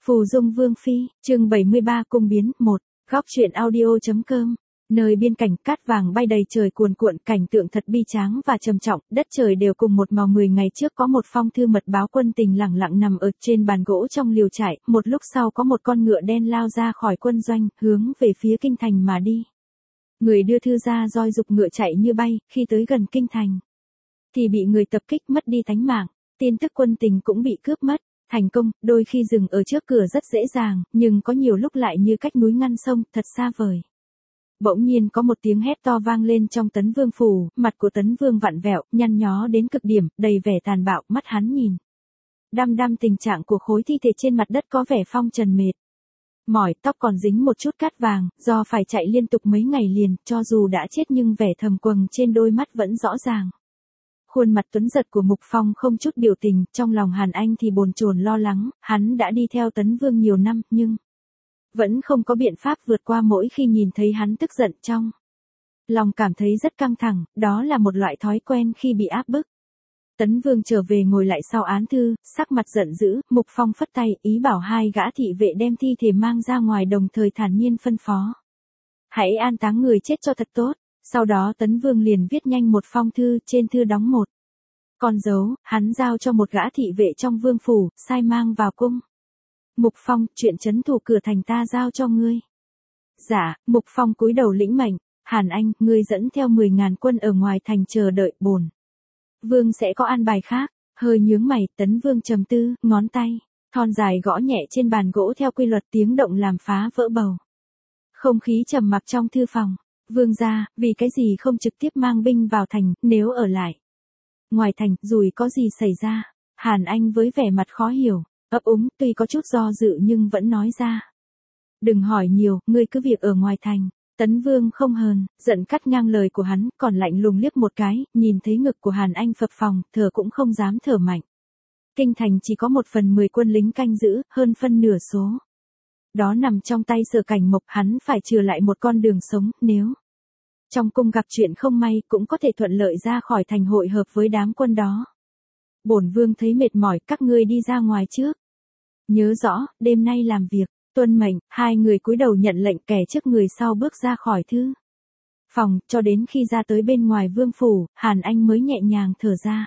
Phù Dung Vương Phi, chương 73 cung biến 1, góc truyện audio.com. Nơi biên cảnh cát vàng bay đầy trời cuồn cuộn, cảnh tượng thật bi tráng và trầm trọng, đất trời đều cùng một màu. 10 ngày trước có một phong thư mật báo quân tình lẳng lặng nằm ở trên bàn gỗ trong liều trại, một lúc sau có một con ngựa đen lao ra khỏi quân doanh, hướng về phía kinh thành mà đi. Người đưa thư ra roi dục ngựa chạy như bay, khi tới gần kinh thành thì bị người tập kích mất đi tánh mạng, tin tức quân tình cũng bị cướp mất. Thành công, đôi khi dừng ở trước cửa rất dễ dàng, nhưng có nhiều lúc lại như cách núi ngăn sông, thật xa vời. Bỗng nhiên có một tiếng hét to vang lên trong Tấn Vương phủ, mặt của Tấn Vương vặn vẹo, nhăn nhó đến cực điểm, đầy vẻ tàn bạo, mắt hắn nhìn đăm đăm tình trạng của khối thi thể trên mặt đất có vẻ phong trần mệt mỏi, tóc còn dính một chút cát vàng, do phải chạy liên tục mấy ngày liền, cho dù đã chết nhưng vẻ thầm quầng trên đôi mắt vẫn rõ ràng. Khuôn mặt tuấn giật của Mục Phong không chút biểu tình, trong lòng Hàn Anh thì bồn chồn lo lắng, hắn đã đi theo Tấn Vương nhiều năm, nhưng vẫn không có biện pháp vượt qua mỗi khi nhìn thấy hắn tức giận, trong lòng cảm thấy rất căng thẳng, đó là một loại thói quen khi bị áp bức. Tấn Vương trở về ngồi lại sau án thư, sắc mặt giận dữ, Mục Phong phất tay, ý bảo hai gã thị vệ đem thi thể mang ra ngoài, đồng thời thản nhiên phân phó: hãy an táng người chết cho thật tốt. Sau đó Tấn Vương liền viết nhanh một phong thư, trên thư đóng một con dấu, hắn giao cho một gã thị vệ trong vương phủ, sai mang vào cung. Mục Phong, chuyện trấn thủ cửa thành ta giao cho ngươi. Dạ. Mục Phong cúi đầu lĩnh mệnh. Hàn Anh, ngươi dẫn theo 10.000 quân ở ngoài thành chờ đợi, bổn vương sẽ có an bài khác. Hơi nhướng mày, Tấn Vương trầm tư, ngón tay thon dài gõ nhẹ trên bàn gỗ theo quy luật, tiếng động làm phá vỡ bầu không khí trầm mặc trong thư phòng. Vương gia, vì cái gì không trực tiếp mang binh vào thành, nếu ở lại ngoài thành, rủi có gì xảy ra? Hàn Anh với vẻ mặt khó hiểu, ấp úng, tuy có chút do dự nhưng vẫn nói ra: đừng hỏi nhiều, ngươi cứ việc ở ngoài thành. Tấn Vương không hờn giận cắt ngang lời của hắn, còn lạnh lùng liếc một cái, nhìn thấy ngực của Hàn Anh phập phồng, thở cũng không dám thở mạnh. Kinh thành chỉ có 1/10 quân lính canh giữ, hơn phân nửa số đó nằm trong tay Sở Cảnh Mộc, hắn phải trừ lại một con đường sống, nếu trong cung gặp chuyện không may cũng có thể thuận lợi ra khỏi thành hội hợp với đám quân đó. Bổn vương thấy mệt mỏi, các ngươi đi ra ngoài trước. Nhớ rõ, đêm nay làm việc. Tuân mệnh. Hai người cúi đầu nhận lệnh, kẻ trước người sau bước ra khỏi thư phòng, cho đến khi ra tới bên ngoài vương phủ, Hàn Anh mới nhẹ nhàng thở ra.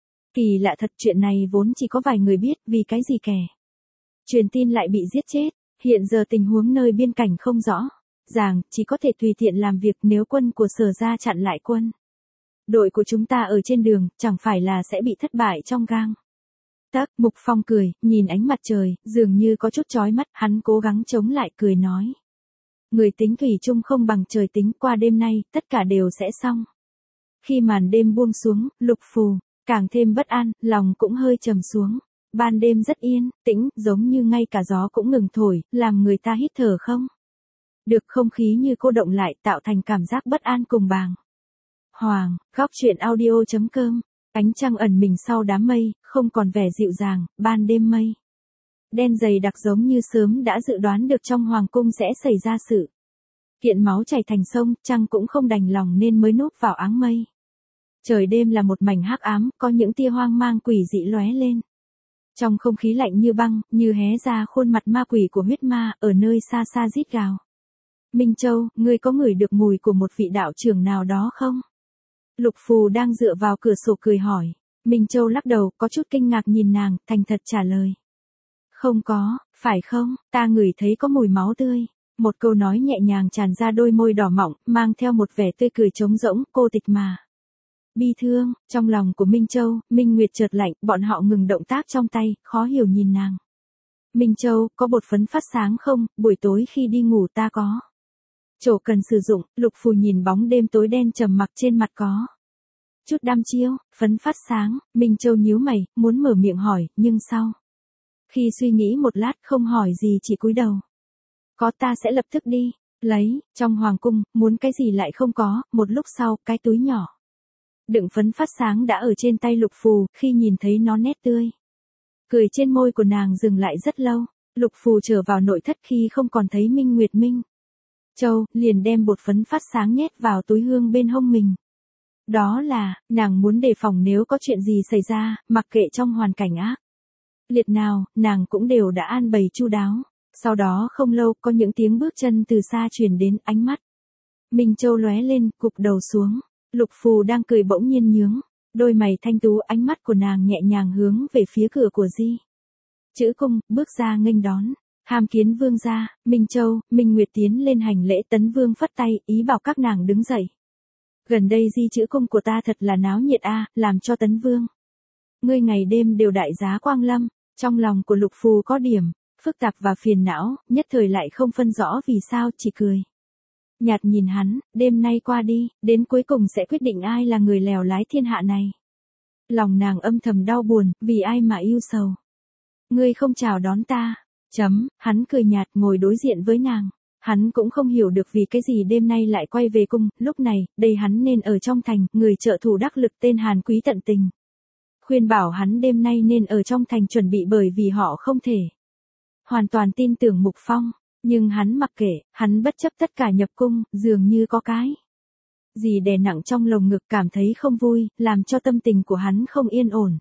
Kỳ lạ thật, chuyện này vốn chỉ có vài người biết, vì cái gì kẻ truyền tin lại bị giết chết. Hiện giờ tình huống nơi biên cảnh không rõ ràng, chỉ có thể tùy tiện làm việc. Nếu quân của Sở gia chặn lại quân đội của chúng ta ở trên đường, chẳng phải là sẽ bị thất bại trong gang tấc. Mục Phong cười, nhìn ánh mặt trời, dường như có chút chói mắt, hắn cố gắng chống lại, cười nói: người tính thủy chung không bằng trời tính, qua đêm nay, tất cả đều sẽ xong. Khi màn đêm buông xuống, Lục Phù càng thêm bất an, lòng cũng hơi trầm xuống. Ban đêm rất yên tĩnh, giống như ngay cả gió cũng ngừng thổi, làm người ta hít thở không được, không khí như cô động lại, tạo thành cảm giác bất an cùng bàng hoàng. Góc truyện audio.com. Ánh trăng ẩn mình sau đám mây, không còn vẻ dịu dàng, ban đêm mây đen dày đặc, giống như sớm đã dự đoán được trong hoàng cung sẽ xảy ra sự kiện máu chảy thành sông, trăng cũng không đành lòng nên mới núp vào áng mây. Trời đêm là một mảnh hắc ám, có những tia hoang mang quỷ dị lóe lên. Trong không khí lạnh như băng, như hé ra khuôn mặt ma quỷ của huyết ma, ở nơi xa xa rít gào. Minh Châu, ngươi có ngửi được mùi của một vị đạo trưởng nào đó không? Lục Phù đang dựa vào cửa sổ cười hỏi. Minh Châu lắc đầu, có chút kinh ngạc nhìn nàng, thành thật trả lời: không có, phải không? Ta ngửi thấy có mùi máu tươi. Một câu nói nhẹ nhàng tràn ra đôi môi đỏ mọng, mang theo một vẻ tươi cười trống rỗng, cô tịch mà bi thương. Trong lòng của Minh Châu, Minh Nguyệt chợt lạnh, bọn họ ngừng động tác trong tay, khó hiểu nhìn nàng. Minh Châu, có bột phấn phát sáng không? Buổi tối khi đi ngủ ta có chỗ cần sử dụng. Lục Phù nhìn bóng đêm tối đen trầm mặc trên mặt có chút đăm chiêu. Phấn phát sáng. Minh Châu nhíu mày, muốn mở miệng hỏi, nhưng sau khi suy nghĩ một lát không hỏi gì, chỉ cúi đầu. Có, ta sẽ lập tức đi lấy. Trong hoàng cung, muốn cái gì lại không có. Một lúc sau, cái túi nhỏ đựng phấn phát sáng đã ở trên tay Lục Phù, khi nhìn thấy nó, nét tươi cười trên môi của nàng dừng lại rất lâu. Lục Phù trở vào nội thất khi không còn thấy Minh Nguyệt Minh Châu, liền đem bột phấn phát sáng nhét vào túi hương bên hông mình. Đó là, nàng muốn đề phòng nếu có chuyện gì xảy ra, mặc kệ trong hoàn cảnh ác Liệt nào, nàng cũng đều đã an bày chu đáo. Sau đó không lâu có những tiếng bước chân từ xa truyền đến, ánh mắt Minh Châu lóe lên, cụp đầu xuống. Lục Phù đang cười bỗng nhiên nhướng, đôi mày thanh tú, ánh mắt của nàng nhẹ nhàng hướng về phía cửa của Di Chữ Cung, bước ra nghênh đón. Hàm kiến vương gia. Minh Châu, Minh Nguyệt tiến lên hành lễ. Tấn Vương phất tay, ý bảo các nàng đứng dậy. Gần đây Di Chữ Cung của ta thật là náo nhiệt a, làm cho Tấn Vương ngươi ngày đêm đều đại giá quang lâm. Trong lòng của Lục Phù có điểm phức tạp và phiền não, nhất thời lại không phân rõ vì sao, chỉ cười nhạt nhìn hắn. Đêm nay qua đi, đến cuối cùng sẽ quyết định ai là người lèo lái thiên hạ này. Lòng nàng âm thầm đau buồn, vì ai mà yêu sầu. Ngươi không chào đón ta. Hắn cười nhạt ngồi đối diện với nàng. Hắn cũng không hiểu được vì cái gì đêm nay lại quay về cung, lúc này, đây hắn nên ở trong thành, người trợ thủ đắc lực tên Hàn Quý tận tình khuyên bảo hắn đêm nay nên ở trong thành chuẩn bị, bởi vì họ không thể hoàn toàn tin tưởng Mục Phong. Nhưng hắn mặc kệ, hắn bất chấp tất cả nhập cung, dường như có cái gì đè nặng trong lồng ngực, cảm thấy không vui, làm cho tâm tình của hắn không yên ổn.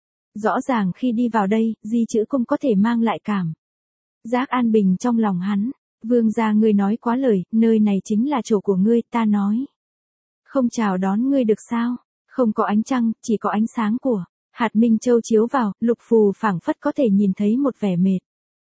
Rõ ràng khi đi vào đây, Di Chữ Cung có thể mang lại cảm giác an bình trong lòng hắn. Vương gia ngươi nói quá lời, nơi này chính là chỗ của ngươi, ta nói không chào đón ngươi được sao? Không có ánh trăng, chỉ có ánh sáng của hạt Minh Châu chiếu vào. Lục Phù phảng phất có thể nhìn thấy một vẻ mệt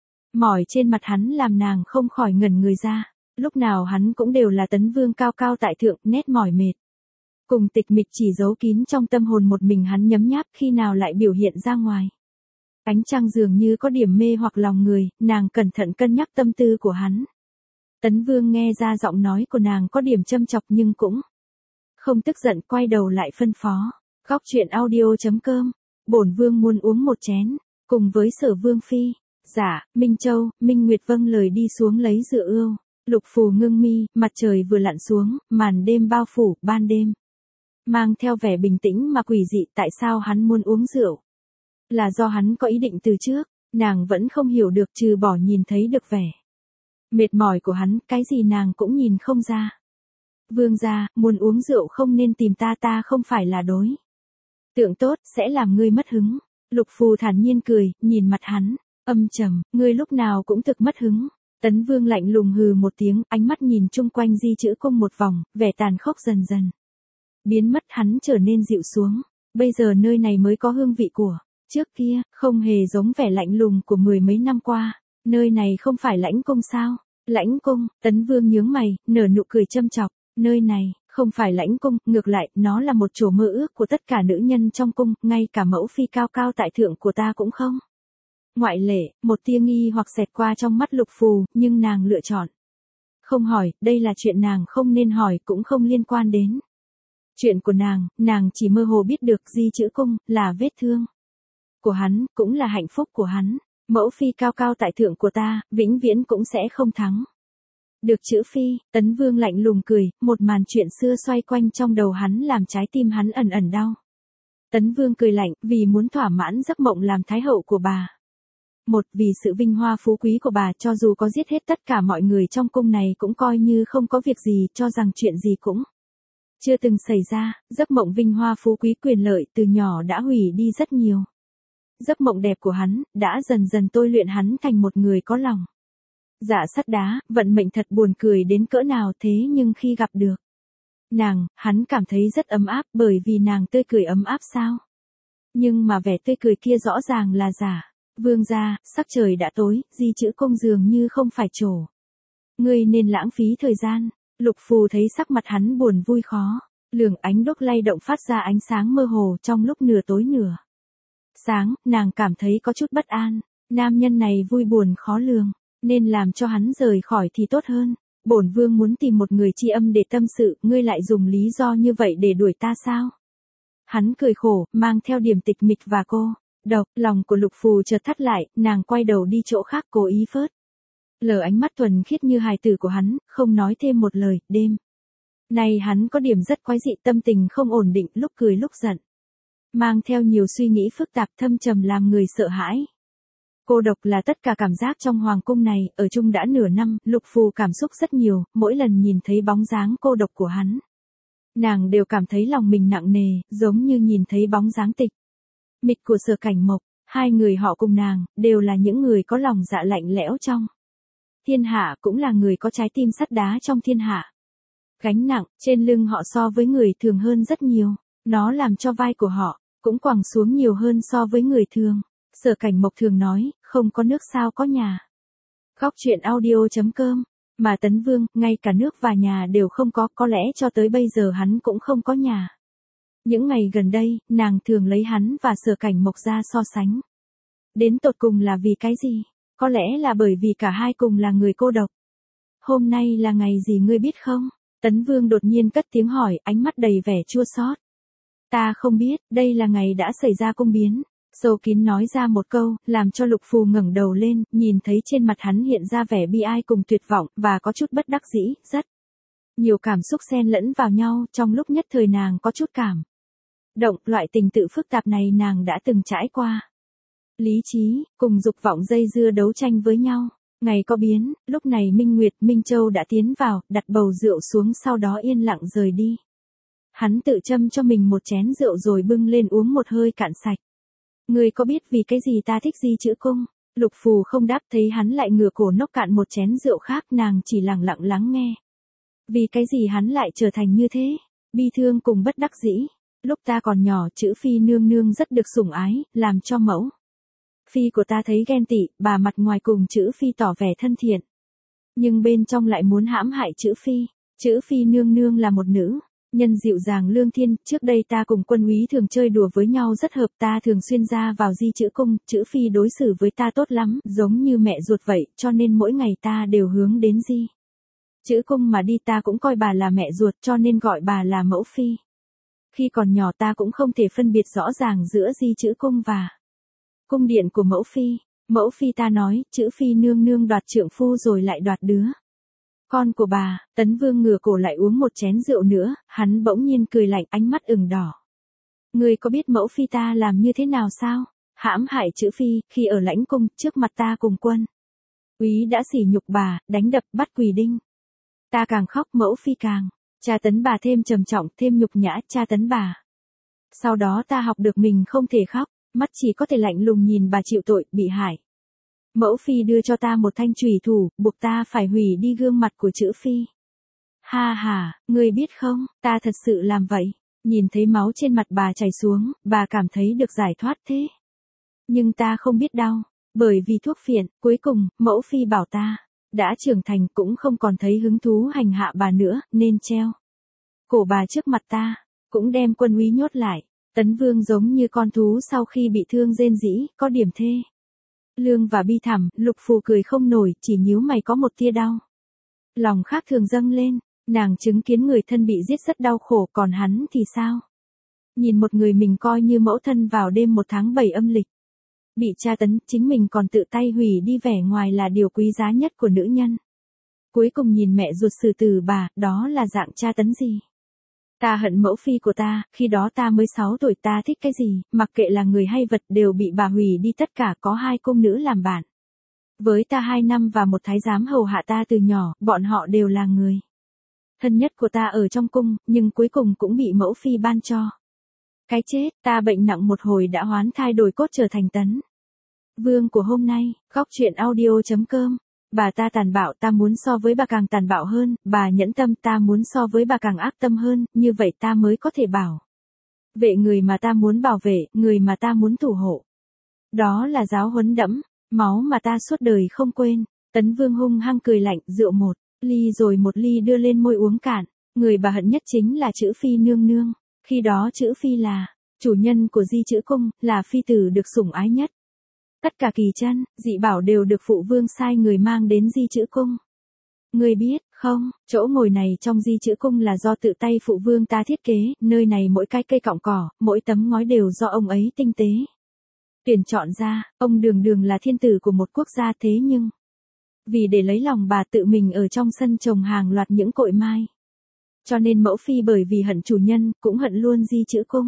mỏi trên mặt hắn, làm nàng không khỏi ngẩn người ra. Lúc nào hắn cũng đều là Tấn Vương cao cao tại thượng, nét mỏi mệt cùng tịch mịch chỉ giấu kín trong tâm hồn một mình hắn nhấm nháp, khi nào lại biểu hiện ra ngoài. Ánh trăng dường như có điểm mê hoặc lòng người, nàng cẩn thận cân nhắc tâm tư của hắn. Tấn Vương nghe ra giọng nói của nàng có điểm châm chọc nhưng cũng không tức giận, quay đầu lại phân phó. Góc truyện audio.com. Bổn vương muốn uống một chén, cùng với Sở Vương phi. Dạ. Minh Châu, Minh Nguyệt vâng lời đi xuống lấy rượu ươu. Lục Phù ngưng mi, mặt trời vừa lặn xuống, màn đêm bao phủ, ban đêm mang theo vẻ bình tĩnh mà quỷ dị. Tại sao hắn muốn uống rượu? Là do hắn có ý định từ trước, nàng vẫn không hiểu được, trừ bỏ nhìn thấy được vẻ mệt mỏi của hắn, cái gì nàng cũng nhìn không ra. Vương gia, muốn uống rượu không nên tìm ta, ta không phải là đối tượng tốt, sẽ làm ngươi mất hứng. Lục Phù thản nhiên cười, nhìn mặt hắn âm trầm, ngươi lúc nào cũng thực mất hứng. Tấn Vương lạnh lùng hừ một tiếng, ánh mắt nhìn chung quanh Di Chữ Cung một vòng, vẻ tàn khốc dần dần biến mất, hắn trở nên dịu xuống. Bây giờ nơi này mới có hương vị của trước kia, không hề giống vẻ lạnh lùng của mười mấy năm qua. Nơi này không phải lãnh cung sao? Lãnh cung. Tấn Vương nhướng mày, nở nụ cười châm chọc. Nơi này không phải lãnh cung, ngược lại, nó là một chỗ mơ ước của tất cả nữ nhân trong cung, ngay cả mẫu phi cao cao tại thượng của ta cũng không ngoại lệ. Một tia nghi hoặc xẹt qua trong mắt Lục Phù, nhưng nàng lựa chọn không hỏi. Đây là chuyện nàng không nên hỏi, cũng không liên quan đến chuyện của nàng chỉ mơ hồ biết được Di Chữ Cung là vết thương của hắn, cũng là hạnh phúc của hắn. Mẫu phi cao cao tại thượng của ta, vĩnh viễn cũng sẽ không thắng được chữ phi. Tấn Vương lạnh lùng cười, một màn chuyện xưa xoay quanh trong đầu hắn, làm trái tim hắn ẩn ẩn đau. Tấn Vương cười lạnh, vì muốn thỏa mãn giấc mộng làm thái hậu của bà. Một, vì sự vinh hoa phú quý của bà, cho dù có giết hết tất cả mọi người trong cung này cũng coi như không có việc gì, cho rằng chuyện gì cũng chưa từng xảy ra. Giấc mộng vinh hoa phú quý quyền lợi từ nhỏ đã hủy đi rất nhiều. Giấc mộng đẹp của hắn, đã dần dần tôi luyện hắn thành một người có lòng dạ sắt đá. Vận mệnh thật buồn cười đến cỡ nào, thế nhưng khi gặp được nàng, hắn cảm thấy rất ấm áp, bởi vì nàng tươi cười ấm áp sao. Nhưng mà vẻ tươi cười kia rõ ràng là giả. Vương gia, sắc trời đã tối, Di Chữ Cung dường như không phải chỗ ngươi nên lãng phí thời gian. Lục Phù thấy sắc mặt hắn buồn vui khó lường, ánh đuốc lay động phát ra ánh sáng mơ hồ trong lúc nửa tối nửa sáng. Nàng cảm thấy có chút bất an. Nam nhân này vui buồn khó lường, nên làm cho hắn rời khỏi thì tốt hơn. Bổn vương muốn tìm một người tri âm để tâm sự, ngươi lại dùng lý do như vậy để đuổi ta sao? Hắn cười khổ, mang theo điểm tịch mịch và cô độc. Lòng của Lục Phù chợt thắt lại, nàng quay đầu đi chỗ khác, cố ý phớt lờ ánh mắt thuần khiết như hài tử của hắn, không nói thêm một lời. Đêm nay hắn có điểm rất quái dị, tâm tình không ổn định, lúc cười lúc giận, mang theo nhiều suy nghĩ phức tạp thâm trầm làm người sợ hãi. Cô độc là tất cả cảm giác trong hoàng cung này, ở chung đã nửa năm, Lục Phù cảm xúc rất nhiều, mỗi lần nhìn thấy bóng dáng cô độc của hắn, nàng đều cảm thấy lòng mình nặng nề, giống như nhìn thấy bóng dáng tịch mịch của Sở Cảnh Mộc. Hai người họ cùng nàng, đều là những người có lòng dạ lạnh lẽo trong thiên hạ, cũng là người có trái tim sắt đá trong thiên hạ. Gánh nặng trên lưng họ so với người thường hơn rất nhiều, nó làm cho vai của họ cũng quẳng xuống nhiều hơn so với người thường. Sở Cảnh Mộc thường nói, không có nước sao có nhà. Góc truyện audio.com, mà Tấn Vương, ngay cả nước và nhà đều không có lẽ cho tới bây giờ hắn cũng không có nhà. Những ngày gần đây, nàng thường lấy hắn và Sở Cảnh Mộc ra so sánh. Đến tột cùng là vì cái gì? Có lẽ là bởi vì cả hai cùng là người cô độc. Hôm nay là ngày gì ngươi biết không? Tấn Vương đột nhiên cất tiếng hỏi, ánh mắt đầy vẻ chua xót. Ta không biết, đây là ngày đã xảy ra cung biến. Sâu Kín nói ra một câu, làm cho Lục Phù ngẩng đầu lên, nhìn thấy trên mặt hắn hiện ra vẻ bi ai cùng tuyệt vọng, và có chút bất đắc dĩ, rất nhiều cảm xúc xen lẫn vào nhau, trong lúc nhất thời nàng có chút cảm động, loại tình tự phức tạp này nàng đã từng trải qua. Lý trí, cùng dục vọng dây dưa đấu tranh với nhau. Ngày có biến, lúc này Minh Nguyệt, Minh Châu đã tiến vào, đặt bầu rượu xuống sau đó yên lặng rời đi. Hắn tự châm cho mình một chén rượu rồi bưng lên uống một hơi cạn sạch. Ngươi có biết vì cái gì ta thích Di Chữ Cung? Lục Phù không đáp, thấy hắn lại ngửa cổ nốc cạn một chén rượu khác, nàng chỉ lặng lặng lắng nghe. Vì cái gì hắn lại trở thành như thế? Bi thương cùng bất đắc dĩ. Lúc ta còn nhỏ, Chữ Phi nương nương rất được sủng ái, làm cho mẫu phi của ta thấy ghen tị, bà mặt ngoài cùng Chữ Phi tỏ vẻ thân thiện, nhưng bên trong lại muốn hãm hại Chữ Phi. Chữ Phi nương nương là một nữ nhân dịu dàng lương thiên, trước đây ta cùng Quân úy thường chơi đùa với nhau rất hợp, ta thường xuyên ra vào Di Chữ Cung, Chữ Phi đối xử với ta tốt lắm, giống như mẹ ruột vậy, cho nên mỗi ngày ta đều hướng đến Di Chữ Cung mà đi, ta cũng coi bà là mẹ ruột, cho nên gọi bà là mẫu phi. Khi còn nhỏ ta cũng không thể phân biệt rõ ràng giữa Di Chữ Cung và cung điện của mẫu phi. Mẫu phi ta nói, Chữ Phi nương nương đoạt trượng phu rồi lại đoạt đứa con của bà. Tấn Vương ngửa cổ lại uống một chén rượu nữa, hắn bỗng nhiên cười lạnh, ánh mắt ửng đỏ. Ngươi có biết mẫu phi ta làm như thế nào sao? Hãm hại Chữ Phi, khi ở lãnh cung, trước mặt ta cùng Quân úy đã sỉ nhục bà, đánh đập, bắt quỳ đinh. Ta càng khóc, mẫu phi càng tra tấn bà thêm trầm trọng, thêm nhục nhã, tra tấn bà. Sau đó ta học được mình không thể khóc, mắt chỉ có thể lạnh lùng nhìn bà chịu tội, bị hại. Mẫu phi đưa cho ta một thanh chùy thủ, buộc ta phải hủy đi gương mặt của Chữ Phi. Ha ha, ngươi biết không, ta thật sự làm vậy. Nhìn thấy máu trên mặt bà chảy xuống, bà cảm thấy được giải thoát thế. Nhưng ta không biết đau, bởi vì thuốc phiện. Cuối cùng, mẫu phi bảo ta đã trưởng thành, cũng không còn thấy hứng thú hành hạ bà nữa, nên treo cổ bà trước mặt ta, cũng đem Quân úy nhốt lại. Tấn Vương giống như con thú sau khi bị thương rên rỉ, có điểm thê lương và bi thảm. Lục Phù cười không nổi, chỉ nhíu mày, có một tia đau lòng khác thường dâng lên. Nàng chứng kiến người thân bị giết rất đau khổ, còn hắn thì sao? Nhìn một người mình coi như mẫu thân vào đêm 1 tháng 7 âm lịch bị tra tấn, chính mình còn tự tay hủy đi vẻ ngoài là điều quý giá nhất của nữ nhân. Cuối cùng nhìn mẹ ruột xử tử bà, đó là dạng tra tấn gì? Ta hận mẫu phi của ta, khi đó ta mới 6 tuổi, ta thích cái gì, mặc kệ là người hay vật đều bị bà hủy đi tất cả, có 2 cung nữ làm bạn với ta 2 năm và một thái giám hầu hạ ta từ nhỏ, bọn họ đều là người thân nhất của ta ở trong cung, nhưng cuối cùng cũng bị mẫu phi ban cho cái chết. Ta bệnh nặng một hồi đã hoán thai đổi cốt trở thành Tấn Vương của hôm nay. Góc truyện audio.com. Bà ta tàn bạo, ta muốn so với bà càng tàn bạo hơn, bà nhẫn tâm, ta muốn so với bà càng ác tâm hơn, như vậy ta mới có thể bảo vệ người mà ta muốn bảo vệ, người mà ta muốn thủ hộ. Đó là giáo huấn đẫm máu mà ta suốt đời không quên. Tấn Vương hung hăng cười lạnh, rượu một ly rồi một ly đưa lên môi uống cạn. Người bà hận nhất chính là Chữ Phi nương nương. Khi đó Chữ Phi là chủ nhân của Di Chữ Cung, là phi tử được sủng ái nhất. Tất cả kỳ chân, dị bảo đều được phụ vương sai người mang đến Di Chữ Cung. Ngươi biết không, chỗ ngồi này trong Di Chữ Cung là do tự tay phụ vương ta thiết kế, nơi này mỗi cái cây cọng cỏ, mỗi tấm ngói đều do ông ấy tinh tế tuyển chọn ra. Ông đường đường là thiên tử của một quốc gia, thế nhưng vì để lấy lòng bà tự mình ở trong sân trồng hàng loạt những cội mai. Cho nên mẫu phi bởi vì hận chủ nhân, cũng hận luôn Di Chữ Cung.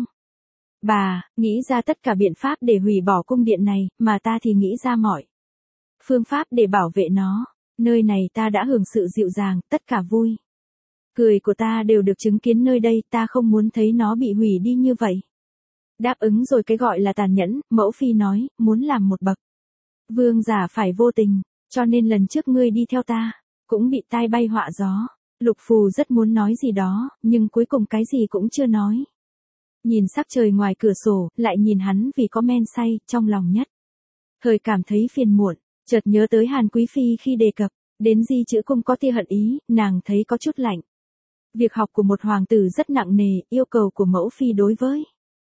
Bà nghĩ ra tất cả biện pháp để hủy bỏ cung điện này, mà ta thì nghĩ ra mọi phương pháp để bảo vệ nó. Nơi này ta đã hưởng sự dịu dàng, tất cả vui cười của ta đều được chứng kiến nơi đây, ta không muốn thấy nó bị hủy đi như vậy. Đáp ứng rồi cái gọi là tàn nhẫn, mẫu phi nói, muốn làm một bậc. Vương giả phải vô tình, cho nên lần trước ngươi đi theo ta, cũng bị tai bay họa gió. Lục Phù rất muốn nói gì đó, nhưng cuối cùng cái gì cũng chưa nói. Nhìn sắc trời ngoài cửa sổ, lại nhìn hắn vì có men say, trong lòng nhất thời cảm thấy phiền muộn, chợt nhớ tới Hàn Quý Phi khi đề cập đến Di Chữ Cung có tia hận ý, nàng thấy có chút lạnh. Việc học của một hoàng tử rất nặng nề, yêu cầu của mẫu phi đối với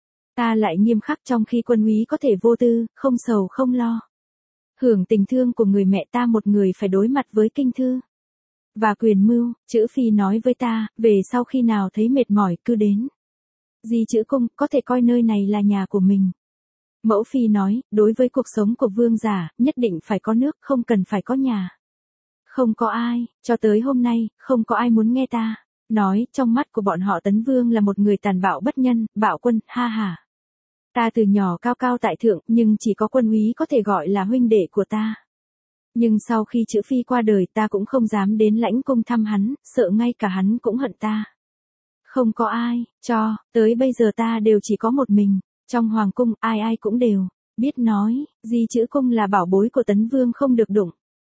ta lại nghiêm khắc, trong khi quân úy có thể vô tư, không sầu không lo. Hưởng tình thương của người mẹ ta, một người phải đối mặt với kinh thư và quyền mưu. Chữ Phi nói với ta, về sau khi nào thấy mệt mỏi cứ đến Di Chữ Cung, có thể coi nơi này là nhà của mình. Mẫu phi nói, đối với cuộc sống của vương giả, nhất định phải có nước, không cần phải có nhà. Không có ai, cho tới hôm nay, không có ai muốn nghe ta nói, trong mắt của bọn họ Tấn Vương là một người tàn bạo bất nhân, bạo quân, ha ha. Ta từ nhỏ cao cao tại thượng, nhưng chỉ có quân úy có thể gọi là huynh đệ của ta. Nhưng sau khi Chữ Phi qua đời, ta cũng không dám đến lãnh cung thăm hắn, sợ ngay cả hắn cũng hận ta. Không có ai, tới bây giờ ta đều chỉ có một mình. Trong hoàng cung, ai ai cũng đều biết nói, Di Chữ Cung là bảo bối của Tấn Vương không được đụng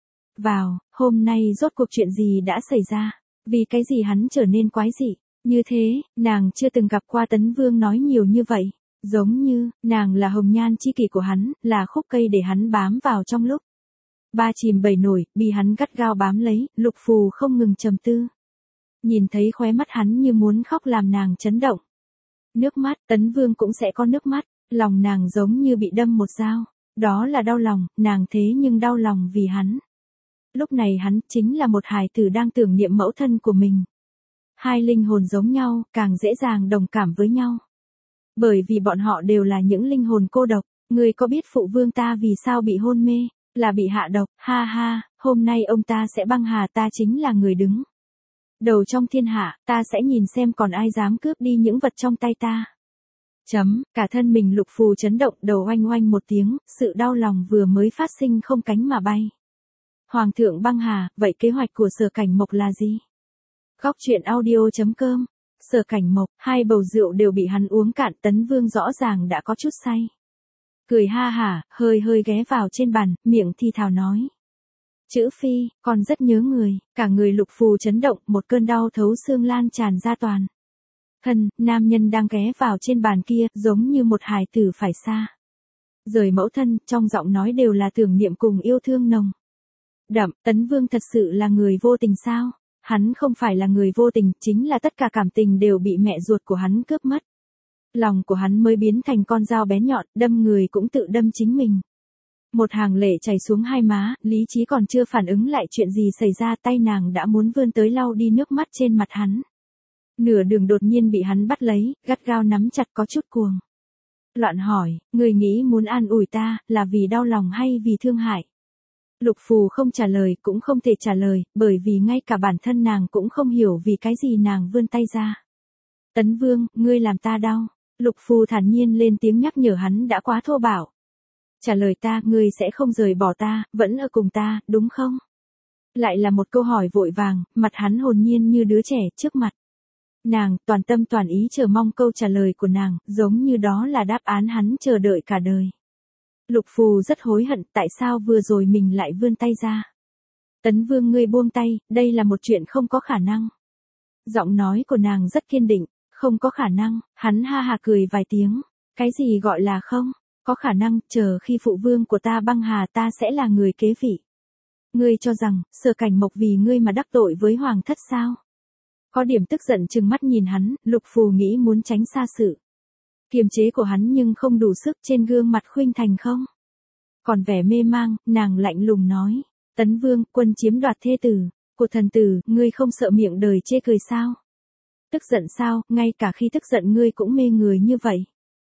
vào. Hôm nay rốt cuộc chuyện gì đã xảy ra? Vì cái gì hắn trở nên quái dị như thế? Nàng chưa từng gặp qua Tấn Vương nói nhiều như vậy. Giống như, nàng là hồng nhan chi kỷ của hắn, là khúc cây để hắn bám vào trong lúc ba chìm bảy nổi, bị hắn gắt gao bám lấy. Lục Phù không ngừng trầm tư. Nhìn thấy khóe mắt hắn như muốn khóc làm nàng chấn động. Nước mắt, Tấn Vương cũng sẽ có nước mắt, lòng nàng giống như bị đâm một dao. Đó là đau lòng, nàng thế nhưng đau lòng vì hắn. Lúc này hắn chính là một hài tử đang tưởng niệm mẫu thân của mình. Hai linh hồn giống nhau, càng dễ dàng đồng cảm với nhau. Bởi vì bọn họ đều là những linh hồn cô độc. Ngươi có biết phụ vương ta vì sao bị hôn mê? Là bị hạ độc, ha ha, hôm nay ông ta sẽ băng hà, ta chính là người đứng đầu trong thiên hạ, ta sẽ nhìn xem còn ai dám cướp đi những vật trong tay ta. Cả thân mình Lục Phù chấn động, đầu oanh oanh một tiếng, sự đau lòng vừa mới phát sinh không cánh mà bay. Hoàng thượng băng hà, vậy kế hoạch của Sở Cảnh Mộc là gì? Góc truyện audio.com. Sở Cảnh Mộc, hai bầu rượu đều bị hắn uống cạn, Tấn Vương rõ ràng đã có chút say. Cười ha hả, hơi ghé vào trên bàn, miệng thi thào nói. Chữ Phi, con rất nhớ người. Cả người Lục Phù chấn động, một cơn đau thấu xương lan tràn ra toàn thân. Nam nhân đang ghé vào trên bàn kia, giống như một hài tử phải xa rời mẫu thân, trong giọng nói đều là tưởng niệm cùng yêu thương nồng đậm. Tấn Vương thật sự là người vô tình sao? Hắn không phải là người vô tình, chính là tất cả cảm tình đều bị mẹ ruột của hắn cướp mất. Lòng của hắn mới biến thành con dao bén nhọn, đâm người cũng tự đâm chính mình. Một hàng lệ chảy xuống hai má, lý trí còn chưa phản ứng lại chuyện gì xảy ra, tay nàng đã muốn vươn tới lau đi nước mắt trên mặt hắn. Nửa đường đột nhiên bị hắn bắt lấy, gắt gao nắm chặt, có chút cuồng loạn hỏi, người nghĩ muốn an ủi ta, là vì đau lòng hay vì thương hại? Lục Phù không trả lời, cũng không thể trả lời, bởi vì ngay cả bản thân nàng cũng không hiểu vì cái gì nàng vươn tay ra. Tấn Vương, ngươi làm ta đau. Lục Phù thản nhiên lên tiếng nhắc nhở hắn đã quá thô bạo. Trả lời ta, ngươi sẽ không rời bỏ ta, vẫn ở cùng ta, đúng không? Lại là một câu hỏi vội vàng, mặt hắn hồn nhiên như đứa trẻ trước mặt nàng, toàn tâm toàn ý chờ mong câu trả lời của nàng, giống như đó là đáp án hắn chờ đợi cả đời. Lục Phù rất hối hận, tại sao vừa rồi mình lại vươn tay ra. Tấn Vương, ngươi buông tay, đây là một chuyện không có khả năng. Giọng nói của nàng rất kiên định, không có khả năng. Hắn ha hà cười vài tiếng, cái gì gọi là không có khả năng? Chờ khi phụ vương của ta băng hà, ta sẽ là người kế vị. Ngươi cho rằng Sở Cảnh Mộc vì ngươi mà đắc tội với hoàng thất sao? Có điểm tức giận trừng mắt nhìn hắn. Lục Phù nghĩ muốn tránh xa sự kiềm chế của hắn nhưng không đủ sức, trên gương mặt khuynh thành không còn vẻ mê mang, nàng lạnh lùng nói. Tấn Vương, quân chiếm đoạt thê tử của thần tử, ngươi không sợ miệng đời chê cười sao? Tức giận sao? Ngay cả khi tức giận ngươi cũng mê người như vậy.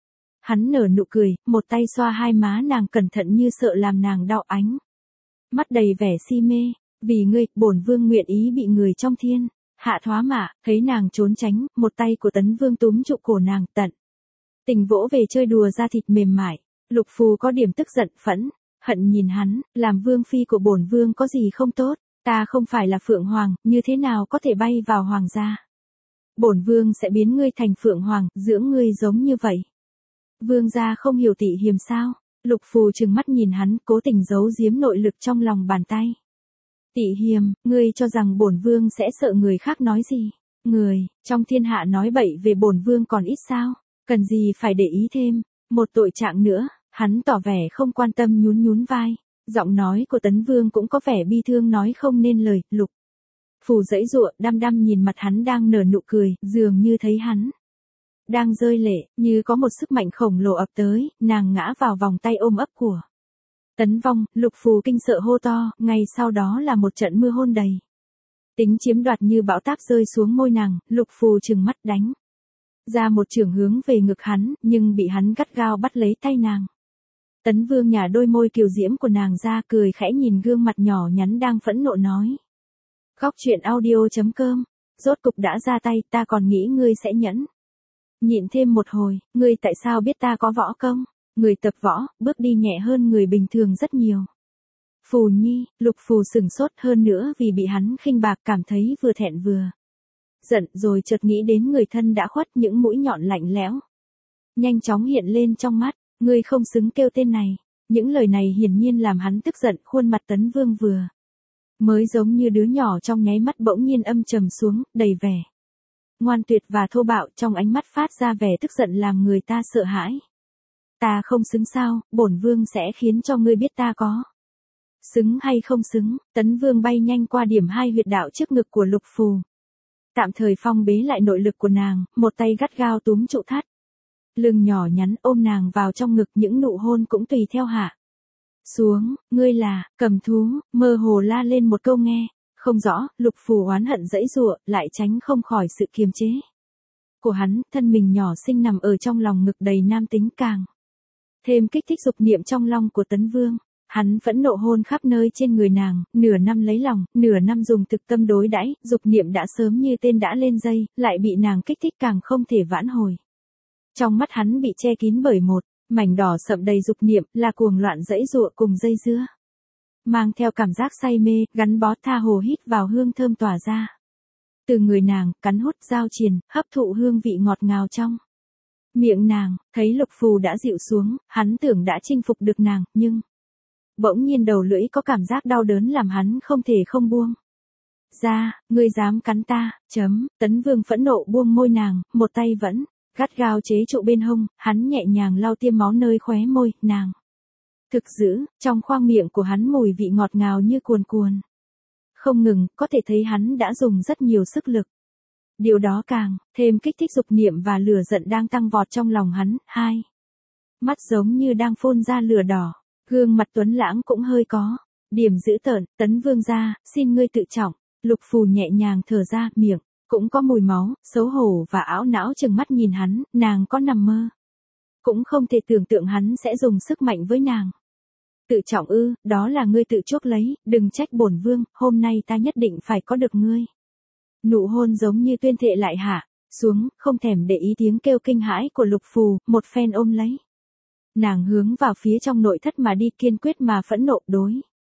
Hắn nở nụ cười, một tay xoa hai má nàng cẩn thận như sợ làm nàng đau, ánh mắt đầy vẻ si mê. Vì ngươi, bổn vương nguyện ý bị người trong thiên hạ thoá mạ. Thấy nàng trốn tránh, một tay của Tấn Vương túm trụ cổ nàng, tận tình vỗ về chơi đùa da thịt mềm mại. Lục Phù có điểm tức giận phẫn hận nhìn hắn, làm vương phi của bổn vương có gì không tốt? Ta không phải là Phượng Hoàng, như thế nào có thể bay vào hoàng gia? Bổn vương sẽ biến ngươi thành Phượng Hoàng, dưỡng ngươi giống như vậy. Vương gia không hiểu Tị Hiềm sao? Lục Phù trừng mắt nhìn hắn, cố tình giấu giếm nội lực trong lòng bàn tay. Tị Hiềm, ngươi cho rằng bổn vương sẽ sợ người khác nói gì? Người, trong thiên hạ nói bậy về bổn vương còn ít sao? Cần gì phải để ý thêm? Một tội trạng nữa, hắn tỏ vẻ không quan tâm nhún nhún vai. Giọng nói của Tấn Vương cũng có vẻ bi thương nói không nên lời. Lục Phù giãy giụa, đăm đăm nhìn mặt hắn đang nở nụ cười, dường như thấy hắn đang rơi lệ, như có một sức mạnh khổng lồ ập tới, nàng ngã vào vòng tay ôm ấp của Tấn Vong. Lục Phù kinh sợ hô to, ngay sau đó là một trận mưa hôn đầy tính chiếm đoạt như bão táp rơi xuống môi nàng. Lục Phù trừng mắt đánh ra một chưởng hướng về ngực hắn, nhưng bị hắn gắt gao bắt lấy tay nàng. Tấn Vương nhả đôi môi kiều diễm của nàng ra, cười khẽ nhìn gương mặt nhỏ nhắn đang phẫn nộ nói. Góc truyện audio.com, rốt cục đã ra tay, ta còn nghĩ ngươi sẽ nhẫn nhịn thêm một hồi. Ngươi tại sao biết ta có võ công? Người tập võ, bước đi nhẹ hơn người bình thường rất nhiều. Phù Nhi. Lục Phù sừng sốt, hơn nữa vì bị hắn khinh bạc cảm thấy vừa thẹn vừa giận, rồi chợt nghĩ đến người thân đã khuất, những mũi nhọn lạnh lẽo nhanh chóng hiện lên trong mắt. Ngươi không xứng kêu tên này. Những lời này hiển nhiên làm hắn tức giận, khuôn mặt Tấn Vương vừa mới giống như đứa nhỏ trong nháy mắt bỗng nhiên âm trầm xuống, đầy vẻ ngoan tuyệt và thô bạo, trong ánh mắt phát ra vẻ tức giận làm người ta sợ hãi. Ta không xứng sao? Bổn vương sẽ khiến cho ngươi biết ta có xứng hay không xứng. Tấn Vương bay nhanh qua điểm hai huyệt đạo trước ngực của Lục Phù, tạm thời phong bế lại nội lực của nàng, một tay gắt gao túm trụ thắt lưng nhỏ nhắn, ôm nàng vào trong ngực, những nụ hôn cũng tùy theo hạ xuống. Ngươi là cầm thú? Mơ hồ la lên một câu nghe không rõ. Lục Phù oán hận giãy giụa, lại tránh không khỏi sự kiềm chế của hắn. Thân mình nhỏ xinh nằm ở trong lòng ngực đầy nam tính, càng thêm kích thích dục niệm trong lòng của Tấn Vương. Hắn phẫn nộ hôn khắp nơi trên người nàng, nửa năm lấy lòng, nửa năm dùng thực tâm đối đãi, dục niệm đã sớm như tên đã lên dây, lại bị nàng kích thích càng không thể vãn hồi. Trong mắt hắn bị che kín bởi một mảnh đỏ sậm đầy dục niệm, là cuồng loạn giãy giụa cùng dây dưa, mang theo cảm giác say mê, gắn bó, tha hồ hít vào hương thơm tỏa ra từ người nàng, cắn hút, giao triền, hấp thụ hương vị ngọt ngào trong miệng nàng. Thấy Lục Phù đã dịu xuống, hắn tưởng đã chinh phục được nàng, nhưng bỗng nhiên đầu lưỡi có cảm giác đau đớn làm hắn không thể không buông ra. Ngươi dám cắn ta? Tấn Vương phẫn nộ buông môi nàng, một tay vẫn gắt gao chế trụ bên hông, hắn nhẹ nhàng lau tiêm máu nơi khóe môi. Nàng thực dữ, trong khoang miệng của hắn mùi vị ngọt ngào như cuồn cuồn không ngừng, có thể thấy hắn đã dùng rất nhiều sức lực. Điều đó càng thêm kích thích dục niệm và lửa giận đang tăng vọt trong lòng hắn. Hai mắt giống như đang phun ra lửa đỏ, gương mặt tuấn lãng cũng hơi có điểm dữ tợn. Tấn Vương gia, xin ngươi tự trọng. Lục Phù nhẹ nhàng thở ra, miệng cũng có mùi máu, xấu hổ và ảo não chừng mắt nhìn hắn. Nàng có nằm mơ cũng không thể tưởng tượng hắn sẽ dùng sức mạnh với nàng. Tự trọng ư? Đó là ngươi tự chuốc lấy, đừng trách bổn vương, hôm nay ta nhất định phải có được ngươi. Nụ hôn giống như tuyên thệ lại hạ xuống, không thèm để ý tiếng kêu kinh hãi của Lục Phù, một phen ôm lấy nàng hướng vào phía trong nội thất mà đi, kiên quyết mà phẫn nộ. Đối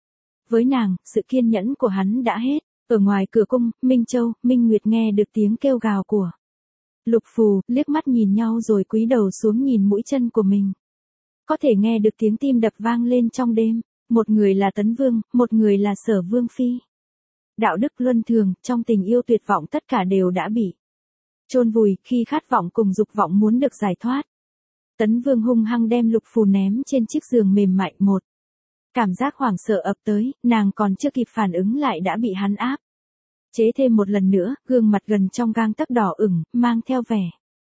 với nàng, sự kiên nhẫn của hắn đã hết. Ở ngoài cửa cung, Minh Châu, Minh Nguyệt nghe được tiếng kêu gào của Lục Phù, liếc mắt nhìn nhau rồi cúi đầu xuống nhìn mũi chân của mình. Có thể nghe được tiếng tim đập vang lên trong đêm. Một người là Tấn Vương, một người là Sở Vương Phi. Đạo đức luân thường, trong tình yêu tuyệt vọng tất cả đều đã bị chôn vùi, khi khát vọng cùng dục vọng muốn được giải thoát. Tấn Vương hung hăng đem Lục Phù ném trên chiếc giường mềm mại, một cảm giác hoảng sợ ập tới, nàng còn chưa kịp phản ứng lại đã bị hắn áp chế thêm một lần nữa, gương mặt gần trong gang tấc đỏ ửng, mang theo vẻ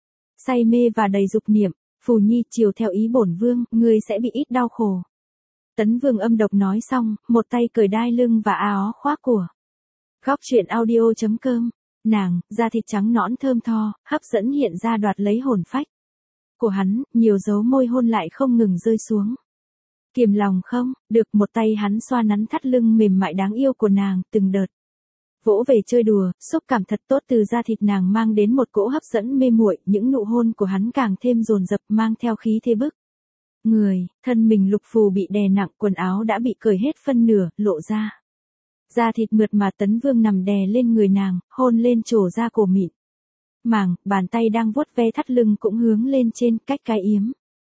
say mê và đầy dục niệm. Phù Nhi, chiều theo ý bổn vương, ngươi sẽ bị ít đau khổ. Tấn Vương âm độc nói xong, một tay cởi đai lưng và áo khoác của Góc truyện audio.com. Nàng, da thịt trắng nõn thơm tho, hấp dẫn hiện ra đoạt lấy hồn phách của hắn, nhiều dấu môi hôn lại không ngừng rơi xuống. Kiềm lòng không? Được. Một tay hắn xoa nắn thắt lưng mềm mại đáng yêu của nàng, từng đợt vỗ về chơi đùa, xúc cảm thật tốt từ da thịt nàng mang đến một cỗ hấp dẫn mê muội. Những nụ hôn của hắn càng thêm dồn dập, mang theo khí thế bức người. Thân mình Lục Phù bị đè nặng, quần áo đã bị cởi hết phân nửa, lộ ra da thịt mượt mà. Tấn Vương nằm đè lên người nàng, hôn lên trổ da cổ mịn màng, bàn tay đang vuốt ve thắt lưng cũng hướng lên trên, cách cái yếm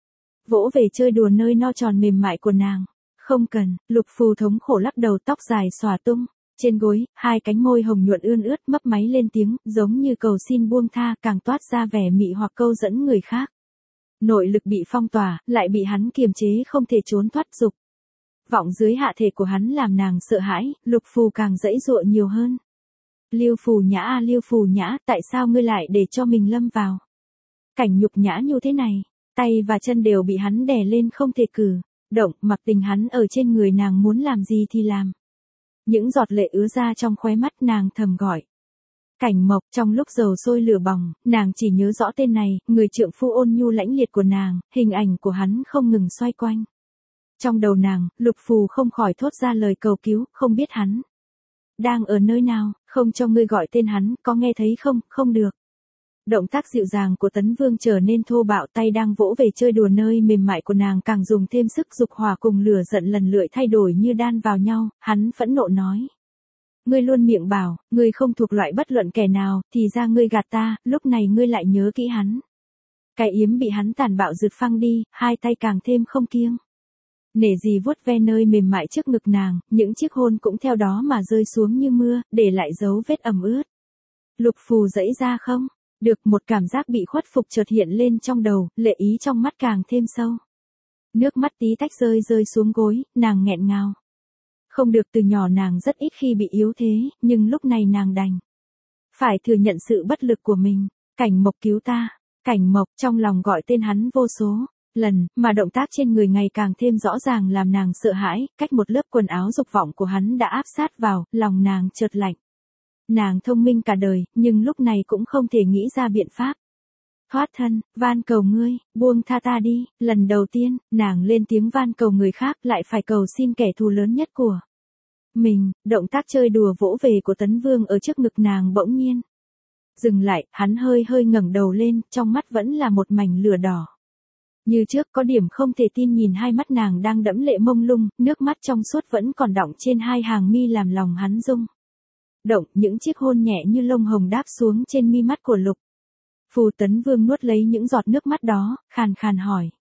vỗ về chơi đùa nơi no tròn mềm mại của nàng. Không cần, Lục Phù thống khổ lắc đầu, tóc dài xòa tung. Trên gối, hai cánh môi hồng nhuận ươn ướt mấp máy lên tiếng, giống như cầu xin buông tha, càng toát ra vẻ mị hoặc câu dẫn người khác. Nội lực bị phong tỏa, lại bị hắn kiềm chế không thể trốn thoát dục. Vọng dưới hạ thể của hắn làm nàng sợ hãi, Lục Phù càng dãy dụa nhiều hơn. Lưu Phù Nhã à, Lưu Phù Nhã, tại sao ngươi lại để cho mình lâm vào cảnh nhục nhã như thế này? Tay và chân đều bị hắn đè lên không thể cử động, mặc tình hắn ở trên người nàng muốn làm gì thì làm. Những giọt lệ ứa ra trong khóe mắt, nàng thầm gọi. Cảnh Mộc. Trong lúc dầu sôi lửa bỏng, nàng chỉ nhớ rõ tên này, người trượng phu ôn nhu lãnh liệt của nàng, hình ảnh của hắn không ngừng xoay quanh. Trong đầu nàng, Lục Phù không khỏi thốt ra lời cầu cứu, không biết hắn đang ở nơi nào, không cho ngươi gọi tên hắn, có nghe thấy không? Không được. Động tác dịu dàng của Tấn Vương trở nên thô bạo, tay đang vỗ về chơi đùa nơi mềm mại của nàng càng dùng thêm sức, dục hỏa cùng lửa giận lần lượt thay đổi như đan vào nhau, hắn phẫn nộ nói. Ngươi luôn miệng bảo, ngươi không thuộc loại bất luận kẻ nào, thì ra ngươi gạt ta, lúc này ngươi lại nhớ kỹ hắn. Cái yếm bị hắn tàn bạo rượt phăng đi, hai tay càng thêm không kiêng nể gì vuốt ve nơi mềm mại trước ngực nàng, những chiếc hôn cũng theo đó mà rơi xuống như mưa, để lại dấu vết ẩm ướt. Lục Phù dãy ra không được, một cảm giác bị khuất phục chợt hiện lên trong đầu, lệ ý trong mắt càng thêm sâu. Nước mắt tí tách rơi xuống gối, nàng nghẹn ngào. Không được, từ nhỏ nàng rất ít khi bị yếu thế, nhưng lúc này nàng đành phải thừa nhận sự bất lực của mình. Cảnh Mộc cứu ta, Cảnh Mộc, trong lòng gọi tên hắn vô số lần, mà động tác trên người ngày càng thêm rõ ràng làm nàng sợ hãi, cách một lớp quần áo dục vọng của hắn đã áp sát vào, lòng nàng chợt lạnh. Nàng thông minh cả đời, nhưng lúc này cũng không thể nghĩ ra biện pháp. Thoát thân, van cầu ngươi, buông tha ta đi. Lần đầu tiên, nàng lên tiếng van cầu người khác, lại phải cầu xin kẻ thù lớn nhất của mình. Động tác chơi đùa vỗ về của Tấn Vương ở trước ngực nàng bỗng nhiên dừng lại, hắn hơi ngẩng đầu lên, trong mắt vẫn là một mảnh lửa đỏ. Như trước, có điểm không thể tin nhìn hai mắt nàng đang đẫm lệ mông lung, nước mắt trong suốt vẫn còn đọng trên hai hàng mi làm lòng hắn rung động, những chiếc hôn nhẹ như lông hồng đáp xuống trên mi mắt của Lục Phù. Tấn Vương nuốt lấy những giọt nước mắt đó, khàn khàn hỏi.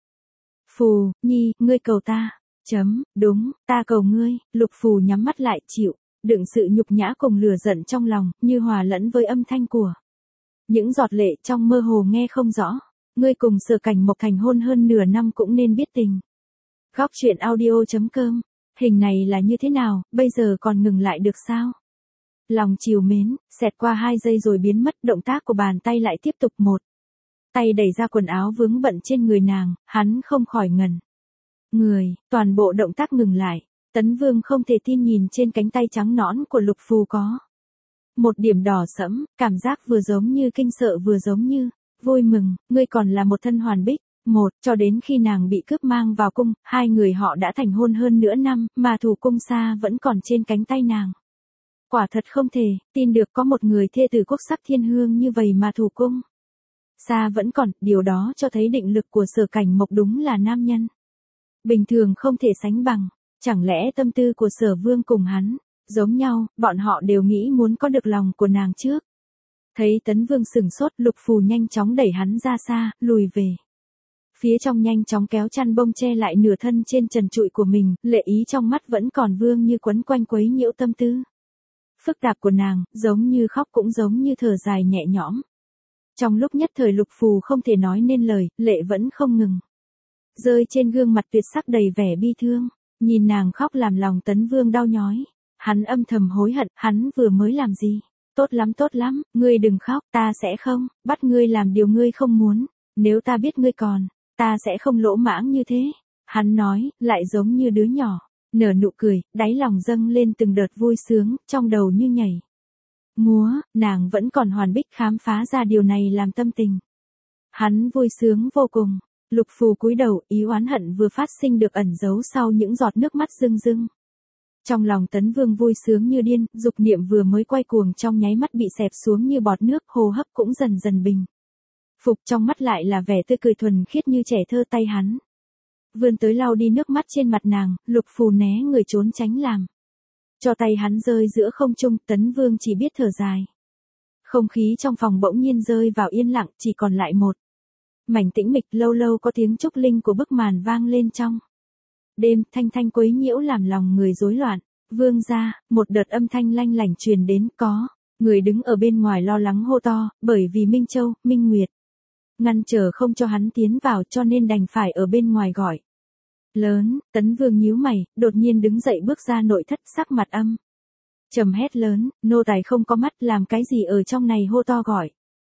Phù Nhi, ngươi cầu ta. Đúng, ta cầu ngươi. Lục Phù nhắm mắt lại, chịu đựng sự nhục nhã cùng lửa giận trong lòng, như hòa lẫn với âm thanh của những giọt lệ trong mơ hồ nghe không rõ. Ngươi cùng Sở Cảnh Mộc thành hôn hơn nửa năm cũng nên biết tình. Góc truyện audio.com. Hình này là như thế nào, bây giờ còn ngừng lại được sao? Lòng trìu mến, xẹt qua 2 giây rồi biến mất, động tác của bàn tay lại tiếp tục. Một tay đẩy ra quần áo vướng bận trên người nàng, hắn không khỏi ngẩn người, toàn bộ động tác ngừng lại. Tấn Vương không thể tin nhìn trên cánh tay trắng nõn của Lục Phù có một điểm đỏ sẫm, cảm giác vừa giống như kinh sợ vừa giống như vui mừng. Ngươi còn là một thân hoàn bích. Cho đến khi nàng bị cướp mang vào cung, hai người họ đã thành hôn hơn nửa năm, mà thủ cung xa vẫn còn trên cánh tay nàng. Quả thật không thể tin được có một người thê tử quốc sắc thiên hương như vậy mà thủ cung xa vẫn còn, điều đó cho thấy định lực của Sở Cảnh Mộc đúng là nam nhân bình thường không thể sánh bằng. Chẳng lẽ tâm tư của Sở Vương cùng hắn giống nhau, bọn họ đều nghĩ muốn có được lòng của nàng trước. Thấy Tấn Vương sửng sốt, Lục Phù nhanh chóng đẩy hắn ra xa, lùi về phía trong, nhanh chóng kéo chăn bông che lại nửa thân trên trần trụi của mình, lệ ý trong mắt vẫn còn vương như quấn quanh quấy nhiễu tâm tư phức tạp của nàng, giống như khóc cũng giống như thở dài nhẹ nhõm. Trong lúc nhất thời Lục Phù không thể nói nên lời, lệ vẫn không ngừng rơi trên gương mặt tuyệt sắc đầy vẻ bi thương. Nhìn nàng khóc làm lòng Tấn Vương đau nhói. Hắn âm thầm hối hận, hắn vừa mới làm gì? Tốt lắm, ngươi đừng khóc, ta sẽ không bắt ngươi làm điều ngươi không muốn. Nếu ta biết ngươi còn, ta sẽ không lỗ mãng như thế. Hắn nói, lại giống như đứa nhỏ nở nụ cười, đáy lòng dâng lên từng đợt vui sướng, trong đầu như nhảy múa. Nàng vẫn còn hoàn bích, khám phá ra điều này làm tâm tình hắn vui sướng vô cùng. Lục Phù cúi đầu, ý oán hận vừa phát sinh được ẩn giấu sau những giọt nước mắt rưng rưng. Trong lòng Tấn Vương vui sướng như điên, dục niệm vừa mới quay cuồng trong nháy mắt bị xẹp xuống như bọt nước, hô hấp cũng dần dần bình phục, trong mắt lại là vẻ tươi cười thuần khiết như trẻ thơ. Tay hắn vươn tới lau đi nước mắt trên mặt nàng, Lục Phù né người trốn tránh làm cho tay hắn rơi giữa không trung. Tấn Vương chỉ biết thở dài. Không khí trong phòng bỗng nhiên rơi vào yên lặng, chỉ còn lại một Mảnh tĩnh mịch, lâu lâu có tiếng trúc linh của bức màn vang lên trong đêm, thanh thanh quấy nhiễu làm lòng người rối loạn. Vương gia, một đợt âm thanh lanh lảnh truyền đến, có người đứng ở bên ngoài lo lắng hô to, bởi vì Minh Châu, Minh Nguyệt ngăn trở không cho hắn tiến vào, cho nên đành phải ở bên ngoài gọi lớn. Tấn Vương nhíu mày, đột nhiên đứng dậy bước ra nội thất, sắc mặt âm trầm hét lớn, nô tài không có mắt, làm cái gì ở trong này hô to gọi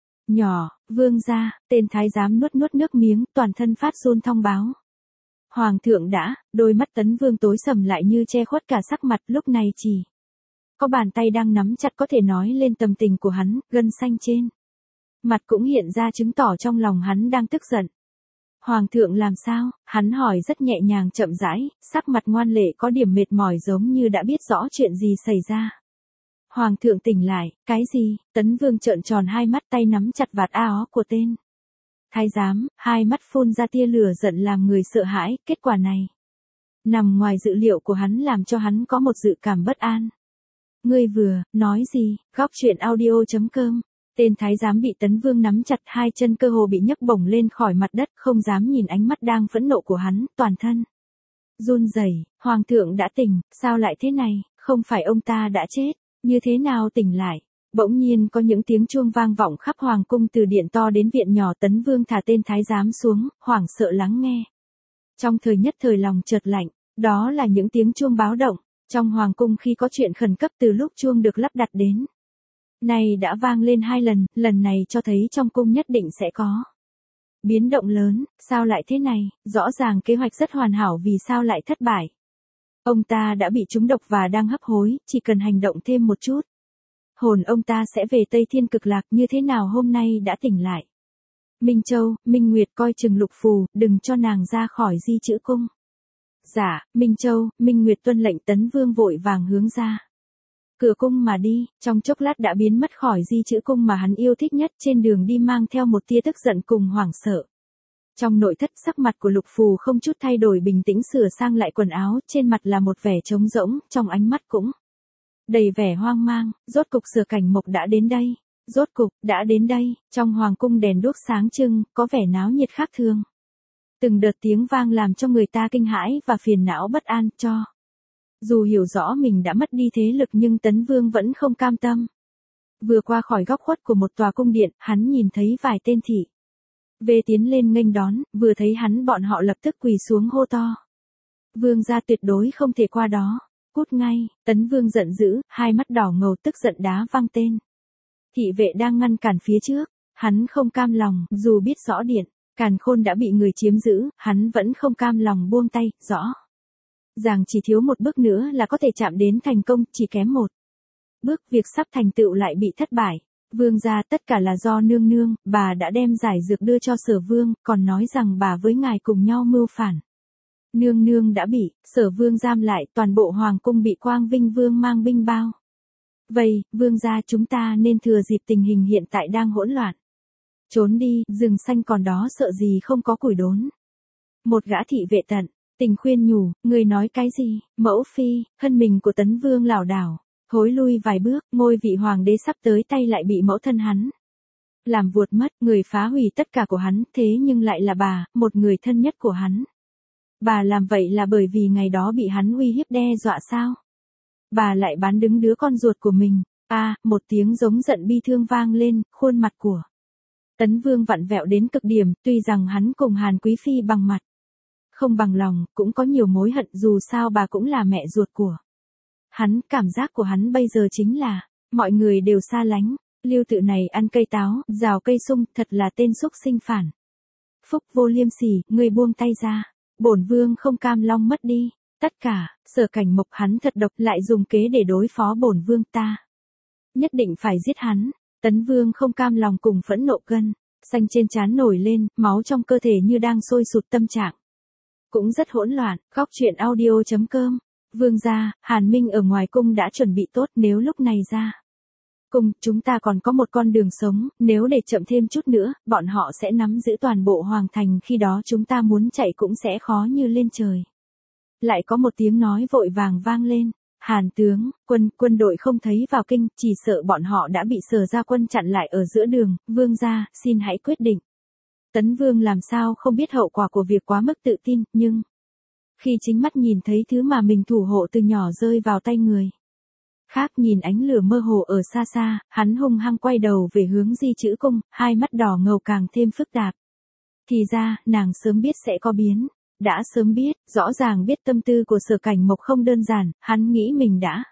nhỏ. Vương gia, tên thái giám nuốt nuốt nước miếng, toàn thân phát run thông báo. Hoàng thượng đã, đôi mắt Tấn Vương tối sầm lại như che khuất cả sắc mặt, lúc này chỉ có bàn tay đang nắm chặt có thể nói lên tâm tình của hắn, gân xanh trên mặt cũng hiện ra chứng tỏ trong lòng hắn đang tức giận. Hoàng thượng làm sao? Hắn hỏi rất nhẹ nhàng chậm rãi, sắc mặt ngoan lệ có điểm mệt mỏi giống như đã biết rõ chuyện gì xảy ra. Hoàng thượng tỉnh lại, cái gì? Tấn Vương trợn tròn hai mắt, tay nắm chặt vạt áo của tên thái giám, hai mắt phun ra tia lửa giận làm người sợ hãi. Kết quả này nằm ngoài dự liệu của hắn, làm cho hắn có một dự cảm bất an. Ngươi vừa nói gì? Góc truyện audio.com. Tên thái giám bị Tấn Vương nắm chặt, hai chân cơ hồ bị nhấc bổng lên khỏi mặt đất, không dám nhìn ánh mắt đang phẫn nộ của hắn, toàn thân run rẩy. Hoàng thượng đã tỉnh, sao lại thế này? Không phải ông ta đã chết, như thế nào tỉnh lại? Bỗng nhiên có những tiếng chuông vang vọng khắp hoàng cung, từ điện to đến viện nhỏ. Tấn Vương thả tên thái giám xuống, hoảng sợ lắng nghe. Trong thời nhất thời lòng chợt lạnh, đó là những tiếng chuông báo động. Trong hoàng cung khi có chuyện khẩn cấp, từ lúc chuông được lắp đặt đến này đã vang lên 2 lần, lần này cho thấy trong cung nhất định sẽ có biến động lớn. Sao lại thế này? Rõ ràng kế hoạch rất hoàn hảo, vì sao lại thất bại? Ông ta đã bị trúng độc và đang hấp hối, chỉ cần hành động thêm một chút, hồn ông ta sẽ về Tây Thiên Cực Lạc. Như thế nào hôm nay đã tỉnh lại? Minh Châu, Minh Nguyệt coi chừng Lục Phù, đừng cho nàng ra khỏi di chữ cung. Dạ, Minh Châu, Minh Nguyệt tuân lệnh. Tấn Vương vội vàng hướng ra cửa cung mà đi, trong chốc lát đã biến mất khỏi di chữ cung mà hắn yêu thích nhất, trên đường đi mang theo một tia tức giận cùng hoảng sợ. Trong nội thất, sắc mặt của Lục Phù không chút thay đổi, bình tĩnh sửa sang lại quần áo, trên mặt là một vẻ trống rỗng, trong ánh mắt cũng đầy vẻ hoang mang. Rốt cục Sở Cảnh Mộc đã đến đây. Rốt cục đã đến đây. Trong hoàng cung đèn đuốc sáng trưng, có vẻ náo nhiệt khác thường. Từng đợt tiếng vang làm cho người ta kinh hãi và phiền não bất an. Cho dù hiểu rõ mình đã mất đi thế lực, nhưng Tấn Vương vẫn không cam tâm. Vừa qua khỏi góc khuất của một tòa cung điện, hắn nhìn thấy vài tên thị vệ tiến lên nghênh đón, vừa thấy hắn bọn họ lập tức quỳ xuống hô to. Vương gia tuyệt đối không thể qua đó. Cút ngay. Tấn Vương giận dữ, hai mắt đỏ ngầu, tức giận đá văng tên thị vệ đang ngăn cản phía trước. Hắn không cam lòng, dù biết rõ điện càn khôn đã bị người chiếm giữ, hắn vẫn không cam lòng buông tay. Rõ ràng chỉ thiếu một bước nữa là có thể chạm đến thành công, chỉ kém một bước, việc sắp thành tựu lại bị thất bại. Vương gia, tất cả là do nương nương, bà đã đem giải dược đưa cho Sở Vương, còn nói rằng bà với ngài cùng nhau mưu phản. Nương nương đã bị Sở Vương giam lại, toàn bộ hoàng cung bị Quang Vinh Vương mang binh bao vây. Vương gia, chúng ta nên thừa dịp tình hình hiện tại đang hỗn loạn trốn đi, rừng xanh còn đó, sợ gì không có củi đốn. Một gã thị vệ tận tình khuyên nhủ, người nói cái gì? Mẫu phi. Thân mình của Tấn Vương lảo đảo thối lui vài bước, ngôi vị hoàng đế sắp tới tay lại bị mẫu thân hắn làm vuột mất. Người phá hủy tất cả của hắn, thế nhưng lại là bà, một người thân nhất của hắn. Bà làm vậy là bởi vì ngày đó bị hắn uy hiếp đe dọa sao? Bà lại bán đứng đứa con ruột của mình. Một tiếng giống giận bi thương vang lên, khuôn mặt của Tấn Vương vặn vẹo đến cực điểm. Tuy rằng hắn cùng Hàn Quý Phi bằng mặt không bằng lòng, cũng có nhiều mối hận, dù sao bà cũng là mẹ ruột của hắn. Cảm giác của hắn bây giờ chính là mọi người đều xa lánh. Lưu Tự này ăn cây táo, rào cây sung, thật là tên súc sinh phản phúc vô liêm sỉ. Người buông tay ra, bổn vương không cam long mất đi tất cả. Sở Cảnh Mộc, hắn thật độc, lại dùng kế để đối phó bổn vương, ta nhất định phải giết hắn. Tấn Vương không cam lòng cùng phẫn nộ, gân xanh trên trán nổi lên, máu trong cơ thể như đang sôi sụt, tâm trạng cũng rất hỗn loạn. Góc truyện audio.com. Vương gia, Hàn Minh ở ngoài cung đã chuẩn bị tốt, nếu lúc này ra cung, chúng ta còn có một con đường sống, nếu để chậm thêm chút nữa, bọn họ sẽ nắm giữ toàn bộ hoàng thành, khi đó chúng ta muốn chạy cũng sẽ khó như lên trời. Lại có một tiếng nói vội vàng vang lên. Hàn tướng, quân đội không thấy vào kinh, chỉ sợ bọn họ đã bị Sở gia quân chặn lại ở giữa đường. Vương gia, xin hãy quyết định Tấn Vương làm sao không biết hậu quả của việc quá mức tự tin, nhưng khi chính mắt nhìn thấy thứ mà mình thủ hộ từ nhỏ rơi vào tay người khác, nhìn ánh lửa mơ hồ ở xa xa, hắn hung hăng quay đầu về hướng Di Chữ Cung, hai mắt đỏ ngầu càng thêm phức tạp. Thì ra, nàng sớm biết sẽ có biến. Đã sớm biết, rõ ràng biết tâm tư của Sở Cảnh Mộc không đơn giản, hắn nghĩ mình đã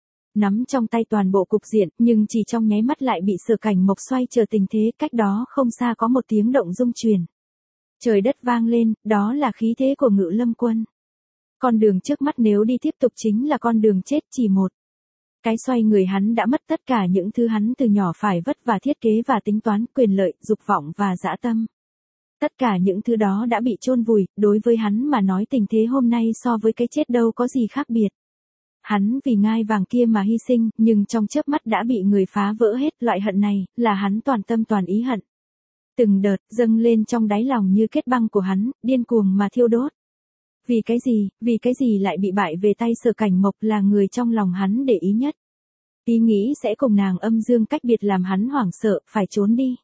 nắm trong tay toàn bộ cục diện, nhưng chỉ trong nháy mắt lại bị Sở Cảnh Mộc xoay trở tình thế, cách đó không xa có một tiếng động rung truyền. Trời đất vang lên, đó là khí thế của Ngự Lâm Quân. Con đường trước mắt nếu đi tiếp tục chính là con đường chết, chỉ một cái xoay người hắn đã mất tất cả những thứ hắn từ nhỏ phải vất vả thiết kế và tính toán, quyền lợi, dục vọng và dã tâm. Tất cả những thứ đó đã bị chôn vùi, đối với hắn mà nói tình thế hôm nay so với cái chết đâu có gì khác biệt. Hắn vì ngai vàng kia mà hy sinh, nhưng trong chớp mắt đã bị người phá vỡ hết, loại hận này, là hắn toàn tâm toàn ý hận. Từng đợt, dâng lên trong đáy lòng như kết băng của hắn, điên cuồng mà thiêu đốt. Vì cái gì lại bị bại về tay Sở Cảnh Mộc, là người trong lòng hắn để ý nhất. Ý nghĩ sẽ cùng nàng âm dương cách biệt làm hắn hoảng sợ, phải trốn đi.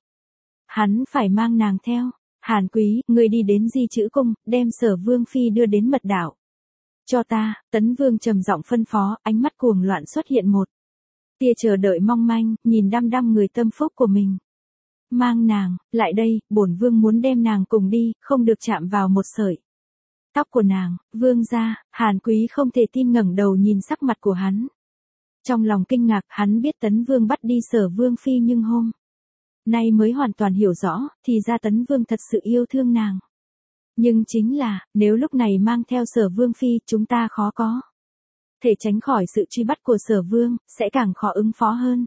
Hắn phải mang nàng theo. Hàn Quý, ngươi đi đến Di Chữ Cung, đem Sở Vương Phi đưa đến mật đạo. Cho ta, Tấn Vương trầm giọng phân phó, ánh mắt cuồng loạn xuất hiện một tia chờ đợi mong manh, nhìn đăm đăm người tâm phúc của mình. Mang nàng, lại đây, bổn vương muốn đem nàng cùng đi, không được chạm vào một sợi tóc của nàng. Vương gia. Hàn Quý không thể tin ngẩng đầu nhìn sắc mặt của hắn. Trong lòng kinh ngạc, hắn biết Tấn Vương bắt đi Sở Vương Phi nhưng hôm nay mới hoàn toàn hiểu rõ, thì ra Tấn Vương thật sự yêu thương nàng. Nhưng chính là, nếu lúc này mang theo Sở Vương Phi, chúng ta khó có thể tránh khỏi sự truy bắt của Sở Vương, sẽ càng khó ứng phó hơn.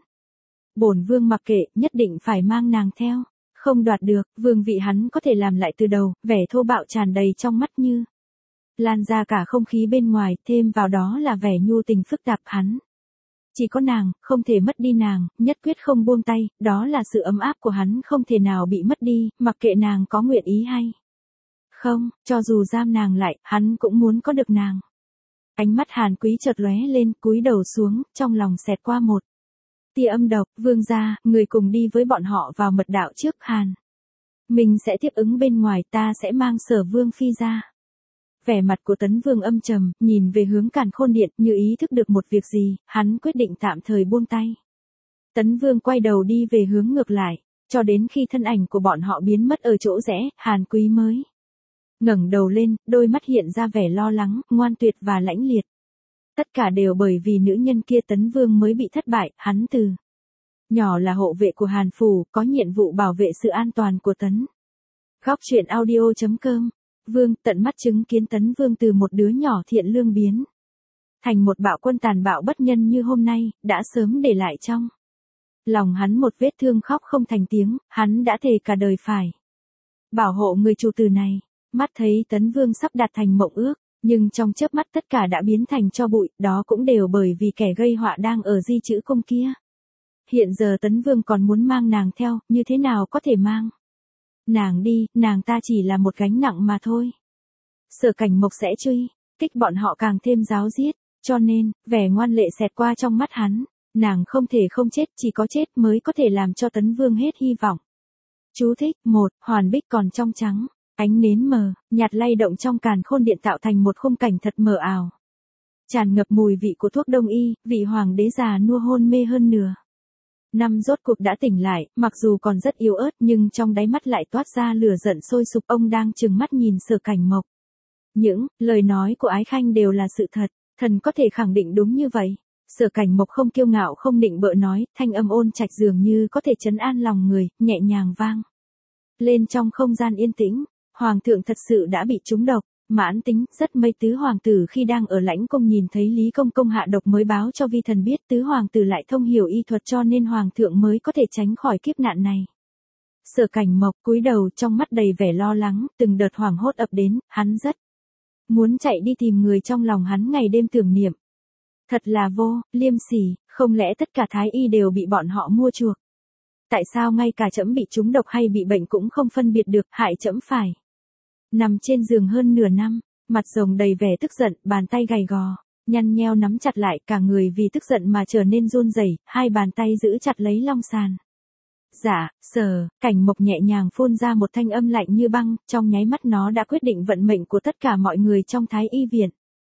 Bổn Vương mặc kệ, nhất định phải mang nàng theo. Không đoạt được, vương vị hắn có thể làm lại từ đầu, vẻ thô bạo tràn đầy trong mắt như lan ra cả không khí bên ngoài, thêm vào đó là vẻ nhu tình phức tạp hắn. Chỉ có nàng, không thể mất đi nàng, nhất quyết không buông tay, đó là sự ấm áp của hắn không thể nào bị mất đi, mặc kệ nàng có nguyện ý hay không, cho dù giam nàng lại, hắn cũng muốn có được nàng. Ánh mắt Hàn Quý chợt lóe lên, cúi đầu xuống, trong lòng xẹt qua một tia âm độc. Vương gia, người cùng đi với bọn họ vào mật đạo trước. Hàn mình sẽ tiếp ứng bên ngoài, ta sẽ mang Sở Vương Phi ra. Vẻ mặt của Tấn Vương âm trầm, nhìn về hướng Càn Khôn Điện, như ý thức được một việc gì, hắn quyết định tạm thời buông tay. Tấn Vương quay đầu đi về hướng ngược lại, cho đến khi thân ảnh của bọn họ biến mất ở chỗ rẽ, Hàn Quý mới ngẩng đầu lên, đôi mắt hiện ra vẻ lo lắng, ngoan tuyệt và lãnh liệt. Tất cả đều bởi vì nữ nhân kia Tấn Vương mới bị thất bại, hắn từ nhỏ là hộ vệ của Hàn Phủ, có nhiệm vụ bảo vệ sự an toàn của Tấn. Góc truyện audio.com. Vương tận mắt chứng kiến Tấn Vương từ một đứa nhỏ thiện lương biến thành một bạo quân tàn bạo bất nhân như hôm nay, đã sớm để lại trong lòng hắn một vết thương khóc không thành tiếng, hắn đã thề cả đời phải bảo hộ người chủ tử này. Mắt thấy Tấn Vương sắp đạt thành mộng ước, nhưng trong chớp mắt tất cả đã biến thành tro bụi, đó cũng đều bởi vì kẻ gây họa đang ở Di Chữ Cung kia. Hiện giờ Tấn Vương còn muốn mang nàng theo, như thế nào có thể mang nàng đi, nàng ta chỉ là một gánh nặng mà thôi. Sở Cảnh Mộc sẽ truy kích bọn họ càng thêm ráo riết, cho nên, vẻ ngoan lệ xẹt qua trong mắt hắn, nàng không thể không chết, chỉ có chết mới có thể làm cho Tấn Vương hết hy vọng. Chú thích: 1. Hoàn bích còn trong trắng, ánh nến mờ, nhạt lay động trong Càn Khôn Điện tạo thành một khung cảnh thật mờ ảo. Tràn ngập mùi vị của thuốc đông y, vị hoàng đế già nua hôn mê hơn nửa năm rốt cuộc đã tỉnh lại, mặc dù còn rất yếu ớt nhưng trong đáy mắt lại toát ra lửa giận sôi sục. Ông đang trừng mắt nhìn Sở Cảnh Mộc. Những lời nói của Ái Khanh đều là sự thật, thần có thể khẳng định đúng như vậy. Sở Cảnh Mộc không kiêu ngạo không nịnh bợ nói, thanh âm ôn trạch dường như có thể trấn an lòng người, nhẹ nhàng vang lên trong không gian yên tĩnh. Hoàng thượng thật sự đã bị trúng độc. Mãn Tính, rất may tứ hoàng tử khi đang ở lãnh cung nhìn thấy Lý Công Công hạ độc mới báo cho vi thần biết, tứ hoàng tử lại thông hiểu y thuật cho nên hoàng thượng mới có thể tránh khỏi kiếp nạn này. Sở Cảnh Mộc cúi đầu, trong mắt đầy vẻ lo lắng, từng đợt hoảng hốt ập đến, hắn rất muốn chạy đi tìm người trong lòng hắn ngày đêm tưởng niệm. Thật là vô liêm sỉ, không lẽ tất cả thái y đều bị bọn họ mua chuộc? Tại sao ngay cả trẫm bị trúng độc hay bị bệnh cũng không phân biệt được, hại trẫm phải nằm trên giường hơn nửa năm, mặt rồng đầy vẻ tức giận, bàn tay gầy gò, nhăn nheo nắm chặt lại, cả người vì tức giận mà trở nên run rẩy, hai bàn tay giữ chặt lấy long sàn. Dạ, Sở, Cảnh Mộc nhẹ nhàng phun ra một thanh âm lạnh như băng, trong nháy mắt nó đã quyết định vận mệnh của tất cả mọi người trong Thái Y viện.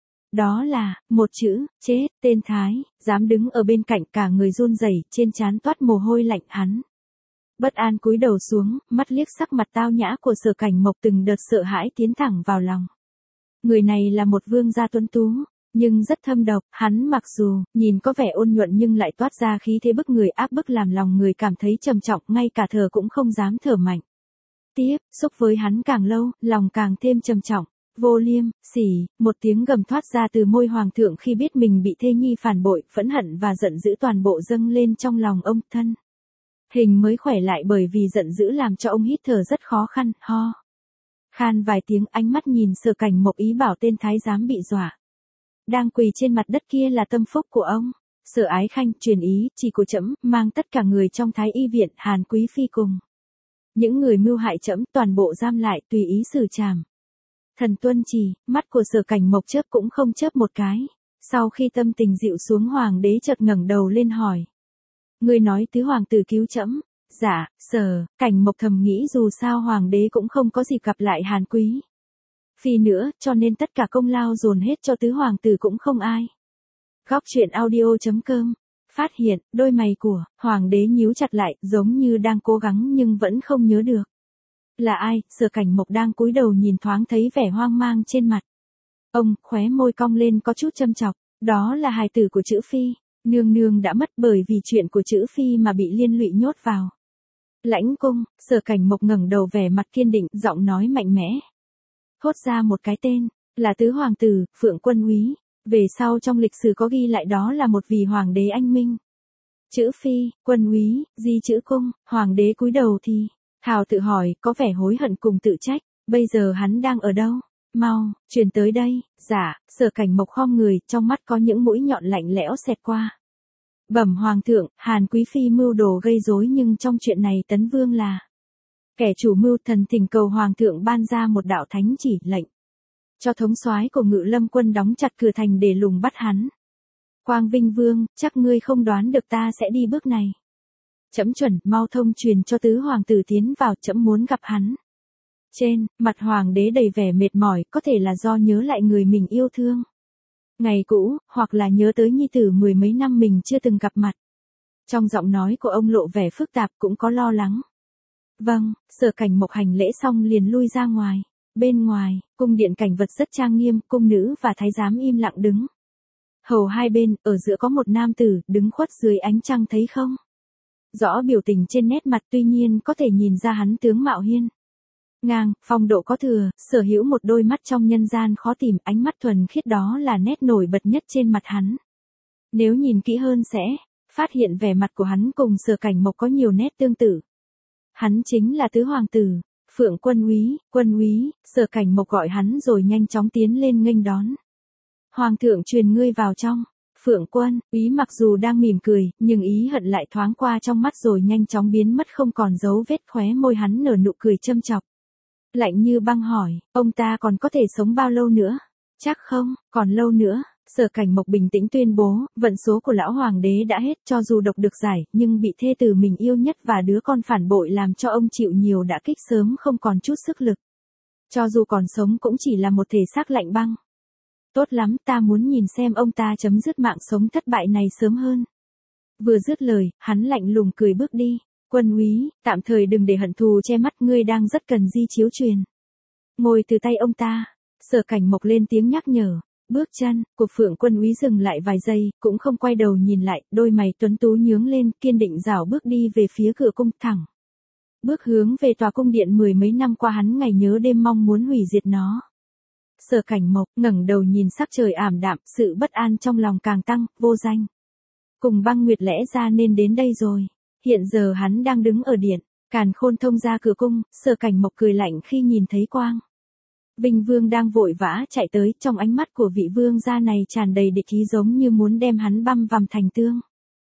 Đó là, một chữ, chết, tên Thái, dám đứng ở bên cạnh cả người run rẩy, trên trán toát mồ hôi lạnh hắn. Bất an cúi đầu xuống, mắt liếc sắc mặt tao nhã của Sở Cảnh Mộc từng đợt sợ hãi tiến thẳng vào lòng. Người này là một vương gia tuấn tú, nhưng rất thâm độc, hắn mặc dù nhìn có vẻ ôn nhuận nhưng lại toát ra khí thế bức người áp bức làm lòng người cảm thấy trầm trọng, ngay cả thở cũng không dám thở mạnh. Tiếp xúc với hắn càng lâu, lòng càng thêm trầm trọng. Vô Liêm, xỉ, một tiếng gầm thoát ra từ môi hoàng thượng khi biết mình bị thê nhi phản bội, phẫn hận và giận dữ toàn bộ dâng lên trong lòng ông. Thân hình mới khỏe lại bởi vì giận dữ làm cho ông hít thở rất khó khăn, ho khan vài tiếng, ánh mắt nhìn Sở Cảnh Mộc ý bảo tên thái giám bị dọa đang quỳ trên mặt đất kia là tâm phúc của ông. Sở Ái Khanh truyền ý, chỉ của trẫm mang tất cả người trong Thái Y viện, Hàn Quý phi cùng những người mưu hại trẫm toàn bộ giam lại, tùy ý xử trảm. Thần tuân chỉ. Mắt của Sở Cảnh Mộc chớp cũng không chớp một cái. Sau khi tâm tình dịu xuống, hoàng đế chợt ngẩng đầu lên hỏi: Ngươi nói tứ hoàng tử cứu trẫm? Dạ, Sở. Cảnh Mộc thầm nghĩ dù sao hoàng đế cũng không có dịp gặp lại Hàn Quý phi nữa, cho nên tất cả công lao dồn hết cho tứ hoàng tử cũng không ai. Góc truyện audio.com phát hiện, đôi mày của hoàng đế nhíu chặt lại, giống như đang cố gắng nhưng vẫn không nhớ được. Là ai? Sở Cảnh Mộc đang cúi đầu nhìn thoáng thấy vẻ hoang mang trên mặt ông, khóe môi cong lên có chút châm chọc. Đó là hài tử của Chữ phi, nương nương đã mất bởi vì chuyện của Chữ phi mà bị liên lụy nhốt vào lãnh cung. Sở Cảnh Mộc ngẩng đầu vẻ mặt kiên định, giọng nói mạnh mẽ thốt ra một cái tên, là tứ hoàng tử, Phượng Quân Úy. Về sau trong lịch sử có ghi lại đó là một vị hoàng đế anh minh. Chữ phi, Quân Úy, di chữ cung. Hoàng đế cúi đầu thì thào tự hỏi, có vẻ hối hận cùng tự trách. Bây giờ hắn đang ở đâu? Mau, truyền tới đây. Dạ. Sở Cảnh Mộc khom người, trong mắt có những mũi nhọn lạnh lẽo xẹt qua. Bẩm hoàng thượng, Hàn Quý phi mưu đồ gây rối, nhưng trong chuyện này Tấn Vương là kẻ chủ mưu. Thần thỉnh cầu hoàng thượng ban ra một đạo thánh chỉ, lệnh cho thống soái của Ngự Lâm quân đóng chặt cửa thành để lùng bắt hắn. Quang Vinh Vương, chắc ngươi không đoán được ta sẽ đi bước này. Trẫm chuẩn, mau thông truyền cho tứ hoàng tử tiến vào, trẫm muốn gặp hắn. Trên mặt hoàng đế đầy vẻ mệt mỏi, có thể là do nhớ lại người mình yêu thương ngày cũ, hoặc là nhớ tới nhi tử mười mấy năm mình chưa từng gặp mặt. Trong giọng nói của ông lộ vẻ phức tạp, cũng có lo lắng. Vâng. Sở Cảnh Mộc hành lễ xong liền lui ra ngoài. Bên ngoài, cung điện cảnh vật rất trang nghiêm, cung nữ và thái giám im lặng đứng hầu hai bên, ở giữa có một nam tử đứng khuất dưới ánh trăng, thấy không rõ biểu tình trên nét mặt, tuy nhiên có thể nhìn ra hắn tướng mạo hiên ngang, phong độ có thừa, sở hữu một đôi mắt trong nhân gian khó tìm, ánh mắt thuần khiết đó là nét nổi bật nhất trên mặt hắn. Nếu nhìn kỹ hơn sẽ phát hiện vẻ mặt của hắn cùng Sở Cảnh Mộc có nhiều nét tương tự. Hắn chính là tứ hoàng tử, Phượng Quân Úy. Quân Úy. Sở Cảnh Mộc gọi hắn rồi nhanh chóng tiến lên nghênh đón. Hoàng thượng truyền ngươi vào trong. Phượng Quân Úy mặc dù đang mỉm cười, nhưng ý hận lại thoáng qua trong mắt rồi nhanh chóng biến mất không còn dấu vết. Khóe môi hắn nở nụ cười châm chọc lạnh như băng, hỏi: ông ta còn có thể sống bao lâu nữa? Chắc không còn lâu nữa. Sở Cảnh Mộc bình tĩnh tuyên bố, vận số của lão hoàng đế đã hết, cho dù độc được giải, nhưng bị thê tử mình yêu nhất và đứa con phản bội làm cho ông chịu nhiều đả kích, sớm không còn chút sức lực. Cho dù còn sống cũng chỉ là một thể xác lạnh băng. Tốt lắm, ta muốn nhìn xem ông ta chấm dứt mạng sống thất bại này sớm hơn. Vừa dứt lời, hắn lạnh lùng cười bước đi. Quân Úy, tạm thời đừng để hận thù che mắt, ngươi đang rất cần di chiếu truyền ngồi từ tay ông ta. Sở Cảnh Mộc lên tiếng nhắc nhở. Bước chân của Phượng Quân Úy dừng lại vài giây, cũng không quay đầu nhìn lại, đôi mày tuấn tú nhướng lên, kiên định rảo bước đi về phía cửa cung, thẳng bước hướng về tòa cung điện mười mấy năm qua hắn ngày nhớ đêm mong muốn hủy diệt nó. Sở Cảnh Mộc ngẩng đầu nhìn sắc trời ảm đạm, sự bất an trong lòng càng tăng. Vô Danh cùng Băng Nguyệt lẽ ra nên đến đây rồi. Hiện giờ hắn đang đứng ở điện Càn Khôn thông ra cửa cung. Sở Cảnh Mộc cười lạnh khi nhìn thấy Quang Vinh Vương đang vội vã chạy tới, trong ánh mắt của vị vương gia này tràn đầy địch ý, giống như muốn đem hắn băm vằm thành tương.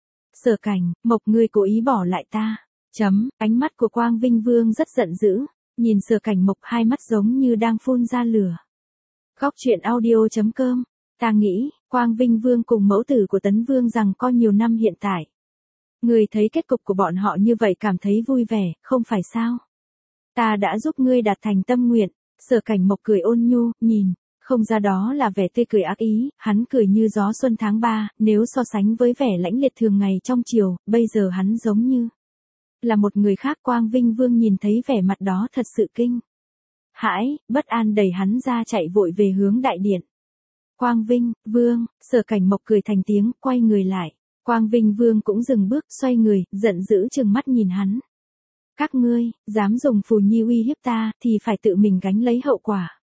Sở Cảnh Mộc, ngươi cố ý bỏ lại ta. Ánh mắt của Quang Vinh Vương rất giận dữ, nhìn Sở Cảnh Mộc, hai mắt giống như đang phun ra lửa. Góc truyện audio.com. Ta nghĩ, Quang Vinh Vương cùng mẫu tử của Tấn Vương rằng có nhiều năm hiện tại Ngươi thấy kết cục của bọn họ như vậy cảm thấy vui vẻ, không phải sao? Ta đã giúp ngươi đạt thành tâm nguyện. Sở Cảnh Mộc cười ôn nhu, nhìn, không ra đó là vẻ tươi cười ác ý, hắn cười như gió xuân tháng 3, nếu so sánh với vẻ lãnh liệt thường ngày trong chiều, bây giờ hắn giống như là một người khác. Quang Vinh Vương nhìn thấy vẻ mặt đó thật sự kinh hãi, bất an đẩy hắn ra chạy vội về hướng đại điện. Quang Vinh Vương, Sở Cảnh Mộc cười thành tiếng, quay người lại. Quang Vinh Vương cũng dừng bước, xoay người, giận dữ trừng mắt nhìn hắn. Các ngươi, dám dùng phù nhi uy hiếp ta, thì phải tự mình gánh lấy hậu quả.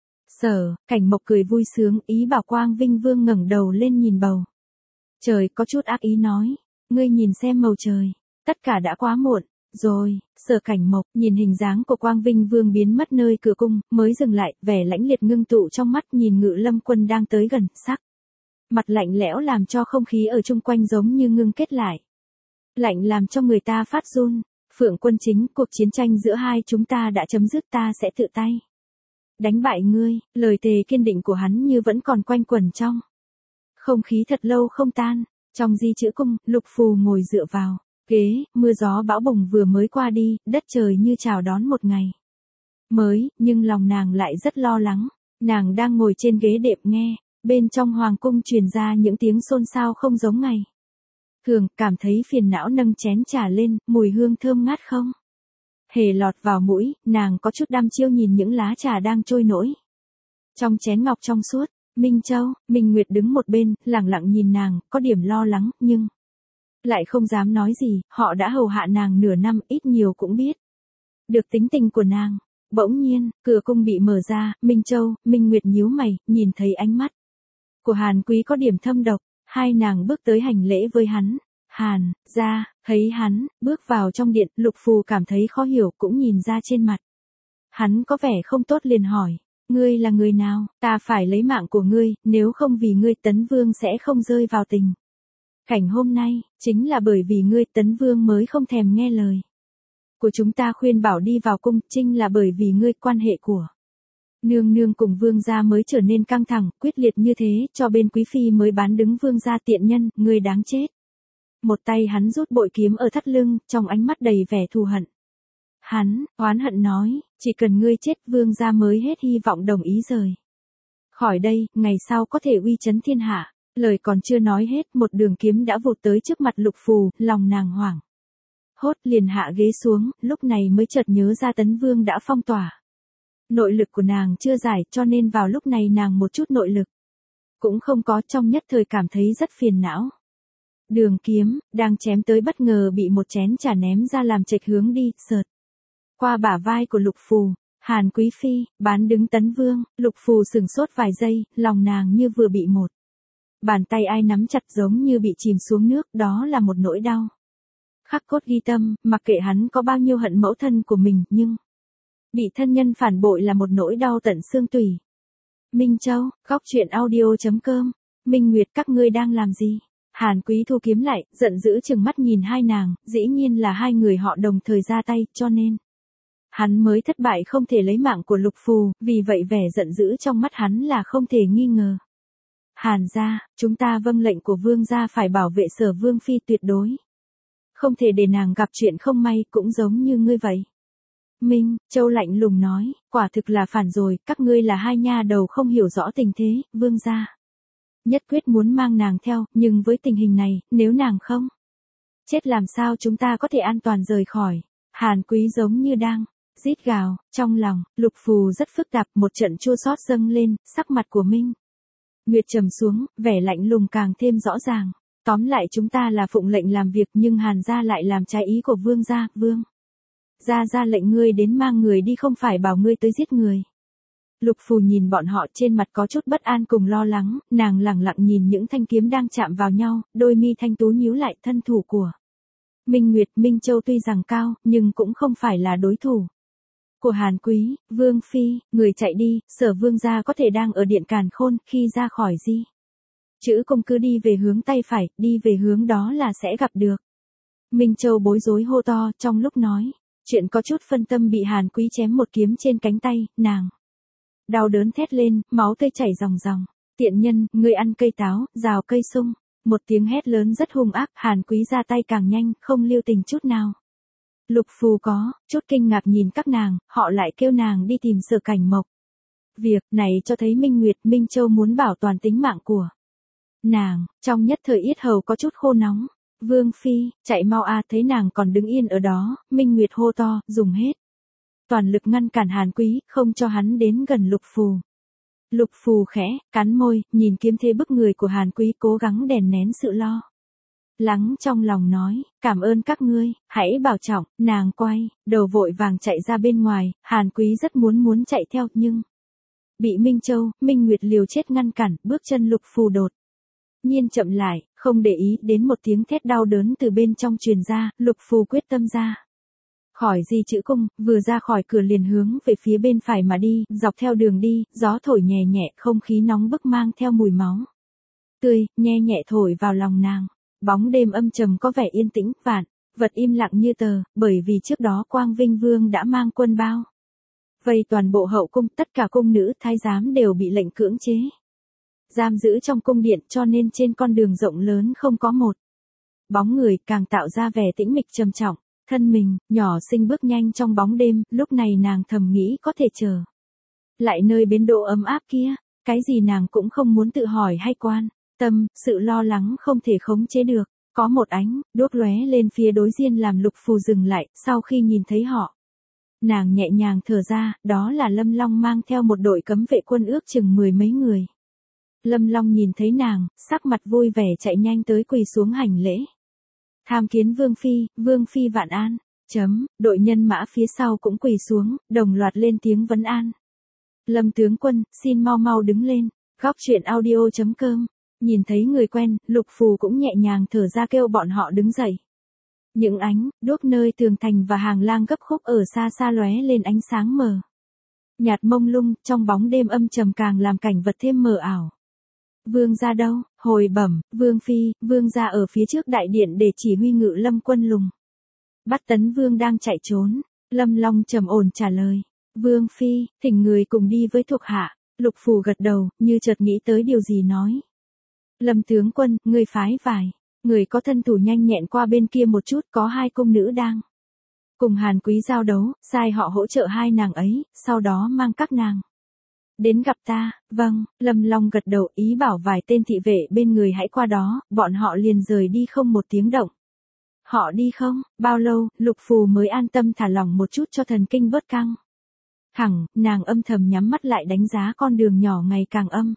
Sở Cảnh Mộc cười vui sướng, ý bảo Quang Vinh Vương ngẩng đầu lên nhìn bầu trời, có chút ác ý nói, ngươi nhìn xem màu trời, tất cả đã quá muộn rồi. Sở Cảnh Mộc nhìn hình dáng của Quang Vinh Vương biến mất nơi cửa cung, mới dừng lại, vẻ lãnh liệt ngưng tụ trong mắt, nhìn Ngự Lâm Quân đang tới gần, sắc mặt lạnh lẽo làm cho không khí ở chung quanh giống như ngưng kết lại. Lạnh làm cho người ta phát run. Phượng Quân Chính, cuộc chiến tranh giữa hai chúng ta đã chấm dứt, ta sẽ tự tay đánh bại ngươi. Lời thề kiên định của hắn như vẫn còn quanh quẩn trong không khí thật lâu không tan. Trong di chữ cung, Lục Phù ngồi dựa vào ghế, mưa gió bão bùng vừa mới qua đi, đất trời như chào đón một ngày mới, nhưng lòng nàng lại rất lo lắng. Nàng đang ngồi trên ghế đệm nghe, bên trong hoàng cung truyền ra những tiếng xôn xao không giống ngày thường, cảm thấy phiền não, nâng chén trà lên, mùi hương thơm ngát không hề lọt vào mũi, nàng có chút đăm chiêu nhìn những lá trà đang trôi nổi trong chén ngọc trong suốt. Minh Châu, Minh Nguyệt đứng một bên, lẳng lặng nhìn nàng, có điểm lo lắng, nhưng lại không dám nói gì. Họ đã hầu hạ nàng nửa năm, ít nhiều cũng biết được tính tình của nàng. Bỗng nhiên, cửa cung bị mở ra, Minh Châu, Minh Nguyệt nhíu mày, nhìn thấy ánh mắt của Hàn Quý có điểm thâm độc. Hai nàng bước tới hành lễ với hắn. Hàn gia, thấy hắn bước vào trong điện, Lục Phù cảm thấy khó hiểu, cũng nhìn ra trên mặt hắn có vẻ không tốt, liền hỏi, ngươi là người nào? Ta phải lấy mạng của ngươi, nếu không vì ngươi Tấn Vương sẽ không rơi vào tình cảnh hôm nay. Chính là bởi vì ngươi Tấn Vương mới không thèm nghe lời của chúng ta khuyên bảo đi vào cung, chính là bởi vì ngươi quan hệ của nương nương cùng vương gia mới trở nên căng thẳng, quyết liệt như thế, cho bên quý phi mới bán đứng vương gia, tiện nhân, ngươi đáng chết. Một tay hắn rút bội kiếm ở thắt lưng, trong ánh mắt đầy vẻ thù hận. Hắn oán hận nói, chỉ cần ngươi chết, vương gia mới hết hy vọng đồng ý rời khỏi đây, ngày sau có thể uy chấn thiên hạ. Lời còn chưa nói hết, một đường kiếm đã vụt tới trước mặt Lục Phù, lòng nàng hoảng hốt, liền hạ ghế xuống, lúc này mới chợt nhớ ra Tấn Vương đã phong tỏa. Nội lực của nàng chưa giải, cho nên vào lúc này nàng một chút nội lực cũng không có, trong nhất thời cảm thấy rất phiền não. Đường kiếm đang chém tới bất ngờ bị một chén trà ném ra làm chệch hướng đi, sượt qua bả vai của Lục Phù. Hàn Quý phi, bán đứng Tấn Vương. Lục Phù sừng sốt vài giây, lòng nàng như vừa bị một bàn tay ai nắm chặt, giống như bị chìm xuống nước, đó là một nỗi đau khắc cốt ghi tâm. Mặc kệ hắn có bao nhiêu hận mẫu thân của mình, nhưng bị thân nhân phản bội là một nỗi đau tận xương tủy. Minh Châu, góc truyện audio.com. Minh Nguyệt, các ngươi đang làm gì? Hàn Quý thu kiếm lại, giận dữ trừng mắt nhìn hai nàng, dĩ nhiên là hai người họ đồng thời ra tay, cho nên hắn mới thất bại không thể lấy mạng của Lục Phù, vì vậy vẻ giận dữ trong mắt hắn là không thể nghi ngờ. Hàn gia, chúng ta vâng lệnh của vương gia, phải bảo vệ Sở Vương phi tuyệt đối. Không thể để nàng gặp chuyện không may, cũng giống như ngươi vậy. Minh Châu lạnh lùng nói, quả thực là phản rồi, các ngươi là hai nha đầu không hiểu rõ tình thế, vương gia nhất quyết muốn mang nàng theo, nhưng với tình hình này, nếu nàng không chết làm sao chúng ta có thể an toàn rời khỏi. Hàn Quý giống như đang rít gào, trong lòng, Lục Phù rất phức tạp, một trận chua xót dâng lên, sắc mặt của Minh Nguyệt trầm xuống, vẻ lạnh lùng càng thêm rõ ràng. Tóm lại chúng ta là phụng lệnh làm việc, nhưng Hàn gia lại làm trái ý của vương gia. Vương gia ra lệnh ngươi đến mang người đi, không phải bảo ngươi tới giết người. Lục Phù nhìn bọn họ, trên mặt có chút bất an cùng lo lắng, nàng lẳng lặng nhìn những thanh kiếm đang chạm vào nhau, đôi mi thanh tú nhíu lại. Thân thủ của Minh Nguyệt, Minh Châu tuy rằng cao, nhưng cũng không phải là đối thủ của Hàn Quý. Vương phi, người chạy đi, Sở vương gia có thể đang ở điện Càn Khôn, khi ra khỏi di chữ cung cứ đi về hướng tay phải, đi về hướng đó là sẽ gặp được. Minh Châu bối rối hô to, trong lúc nói chuyện có chút phân tâm bị Hàn Quý chém một kiếm trên cánh tay, nàng đau đớn thét lên, máu tươi chảy ròng ròng. Tiện nhân, ngươi ăn cây táo, rào cây sung. Một tiếng hét lớn rất hung ác, Hàn Quý ra tay càng nhanh, không lưu tình chút nào. Lục Phù có chút kinh ngạc nhìn các nàng, họ lại kêu nàng đi tìm Sở Cảnh Mộc. Việc này cho thấy Minh Nguyệt, Minh Châu muốn bảo toàn tính mạng của nàng, trong nhất thời yết hầu có chút khô nóng. Vương Phi, chạy mau a, thấy nàng còn đứng yên ở đó, Minh Nguyệt hô to, dùng hết toàn lực ngăn cản Hàn Quý, không cho hắn đến gần Lục Phù. Lục Phù khẽ cắn môi, nhìn kiếm thế bức người của Hàn Quý, cố gắng đè nén sự lo lắng trong lòng, nói, cảm ơn các ngươi, hãy bảo trọng. Nàng quay đầu vội vàng chạy ra bên ngoài, Hàn Quý rất muốn chạy theo, nhưng bị Minh Châu, Minh Nguyệt liều chết ngăn cản, bước chân Lục Phù đột nhiên chậm lại, không để ý đến một tiếng thét đau đớn từ bên trong truyền ra. Lục Phù quyết tâm ra khỏi Di Chữ Cung, vừa ra khỏi cửa liền hướng về phía bên phải mà đi, dọc theo đường đi, gió thổi nhẹ nhẹ, không khí nóng bức mang theo mùi máu tươi, nhẹ nhẹ thổi vào lòng nàng. Bóng đêm âm trầm có vẻ yên tĩnh, vạn vật im lặng như tờ, bởi vì trước đó Quang Vinh Vương đã mang quân bao vây toàn bộ hậu cung, tất cả cung nữ thái giám đều bị lệnh cưỡng chế giam giữ trong cung điện, cho nên trên con đường rộng lớn không có một bóng người, càng tạo ra vẻ tĩnh mịch trầm trọng. Thân mình nhỏ xinh bước nhanh trong bóng đêm, lúc này nàng thầm nghĩ có thể chờ lại nơi bến đỗ ấm áp kia, cái gì nàng cũng không muốn tự hỏi hay quan tâm, sự lo lắng không thể khống chế được. Có một ánh đuốc lóe lên phía đối diện làm Lục Phù dừng lại, sau khi nhìn thấy họ, nàng nhẹ nhàng thở ra, đó là Lâm Long mang theo một đội cấm vệ quân ước chừng 10 mấy người. Lâm Long nhìn thấy nàng, sắc mặt vui vẻ chạy nhanh tới quỳ xuống hành lễ. Tham kiến Vương Phi vạn an. Đội nhân mã phía sau cũng quỳ xuống, đồng loạt lên tiếng vấn an. Lâm tướng quân, xin mau mau đứng lên. Góc truyện audio.com. Nhìn thấy người quen, Lục Phù cũng nhẹ nhàng thở ra kêu bọn họ đứng dậy. Những ánh đuốc nơi tường thành và hàng lang gấp khúc ở xa xa lóe lên ánh sáng mờ nhạt mông lung, trong bóng đêm âm trầm càng làm cảnh vật thêm mờ ảo. Vương gia đâu? Hồi bẩm, Vương Phi, Vương gia ở phía trước đại điện để chỉ huy Ngự Lâm quân lùng bắt Tấn Vương đang chạy trốn. Lâm Long trầm ổn trả lời. Vương Phi, thỉnh người cùng đi với thuộc hạ. Lục Phù gật đầu, như chợt nghĩ tới điều gì nói. Lâm tướng quân, người phái vài người có thân thủ nhanh nhẹn qua bên kia một chút, có 2 cung nữ đang cùng Hàn Quý giao đấu, sai họ hỗ trợ 2 nàng ấy, sau đó mang các nàng đến gặp ta. Vâng, Lâm Long gật đầu, ý bảo vài tên thị vệ bên người hãy qua đó, bọn họ liền rời đi không một tiếng động. Họ đi không bao lâu, Lục Phù mới an tâm thả lỏng một chút cho thần kinh bớt căng thẳng, nàng âm thầm nhắm mắt lại đánh giá con đường nhỏ ngày càng âm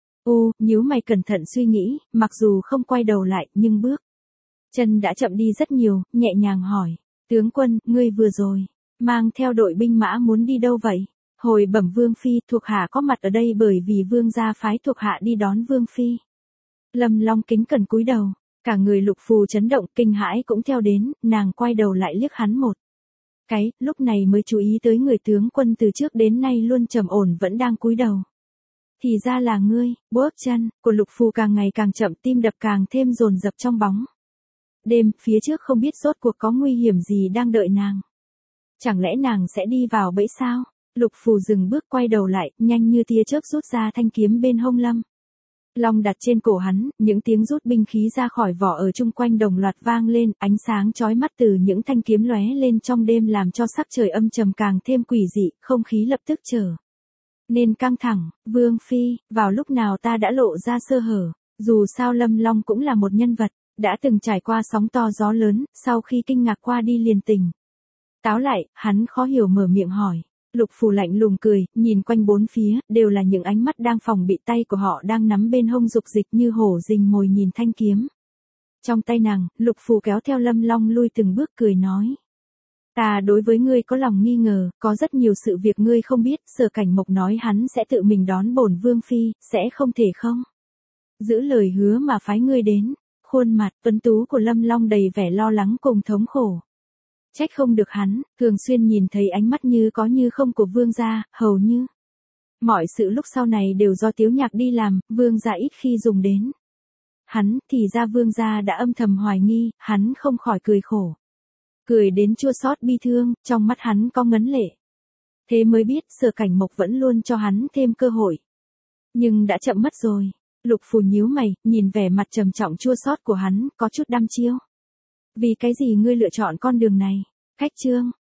nhíu mày cẩn thận suy nghĩ, mặc dù không quay đầu lại, nhưng bước chân đã chậm đi rất nhiều, nhẹ nhàng hỏi. Tướng quân, ngươi vừa rồi mang theo đội binh mã muốn đi đâu vậy? Hồi bẩm Vương Phi, thuộc hạ có mặt ở đây bởi vì Vương gia phái thuộc hạ đi đón Vương Phi. Lâm Long kính cẩn cúi đầu, cả người Lục Phù chấn động, kinh hãi cũng theo đến, nàng quay đầu lại liếc hắn một cái, lúc này mới chú ý tới người tướng quân từ trước đến nay luôn trầm ổn vẫn đang cúi đầu. Thì ra là ngươi. Bước chân của Lục Phù càng ngày càng chậm, tim đập càng thêm dồn dập trong bóng đêm, phía trước không biết rốt cuộc có nguy hiểm gì đang đợi nàng. Chẳng lẽ nàng sẽ đi vào bẫy sao? Lục Phù dừng bước quay đầu lại, nhanh như tia chớp rút ra thanh kiếm bên hông Lâm Long đặt trên cổ hắn, những tiếng rút binh khí ra khỏi vỏ ở chung quanh đồng loạt vang lên, ánh sáng chói mắt từ những thanh kiếm lóe lên trong đêm làm cho sắc trời âm trầm càng thêm quỷ dị, không khí lập tức trở nên căng thẳng. Vương Phi, vào lúc nào ta đã lộ ra sơ hở? Dù sao Lâm Long cũng là một nhân vật đã từng trải qua sóng to gió lớn, sau khi kinh ngạc qua đi liền tỉnh táo lại, hắn khó hiểu mở miệng hỏi. Lục Phù lạnh lùng cười, nhìn quanh bốn phía, đều là những ánh mắt đang phòng bị, tay của họ đang nắm bên hông dục dịch như hổ rình mồi nhìn thanh kiếm trong tay nàng. Lục Phù kéo theo Lâm Long lui từng bước, cười nói. Ta đối với ngươi có lòng nghi ngờ, có rất nhiều sự việc ngươi không biết. Sở Cảnh Mộc nói hắn sẽ tự mình đón bổn Vương Phi, sẽ không thể không giữ lời hứa mà phái ngươi đến. Khuôn mặt tuấn tú của Lâm Long đầy vẻ lo lắng cùng thống khổ. Trách không được hắn thường xuyên nhìn thấy ánh mắt như có như không của Vương gia, hầu như mọi sự lúc sau này đều do Tiếu Nhạc đi làm, Vương gia ít khi dùng đến hắn. Thì ra Vương gia đã âm thầm hoài nghi, hắn không khỏi cười khổ, cười đến chua xót bi thương, trong mắt hắn có ngấn lệ. Thế mới biết Sở Cảnh Mộc vẫn luôn cho hắn thêm cơ hội, nhưng đã chậm mất rồi. Lục Phù nhíu mày, nhìn vẻ mặt trầm trọng chua xót của hắn, có chút đăm chiêu. Vì cái gì ngươi lựa chọn con đường này? Khách Trương,